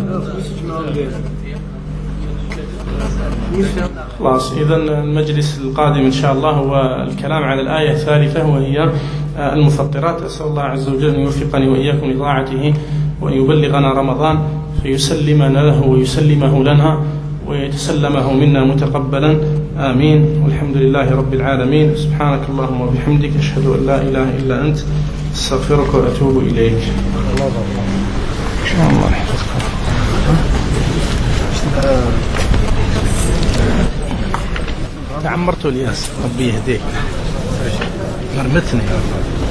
خلاص، إذا المجلس القادم إن شاء الله هو الكلام على الآية الثالثة وهي المفطرات. أسأل الله عز وجل أن يوفقني وإياكم لطاعته، وأن يبلغنا رمضان فيسلمنا له ويسلمه لنا ويتسلمه منا متقبلا، آمين. والحمد لله رب العالمين. سبحانك اللهم وبحمدك، أشهد أن لا إله إلا أنت، استغفرك وأتوب إليك. إن شاء الله يحفظك. تعمرت الياس، ربي يهديك، مرمتني.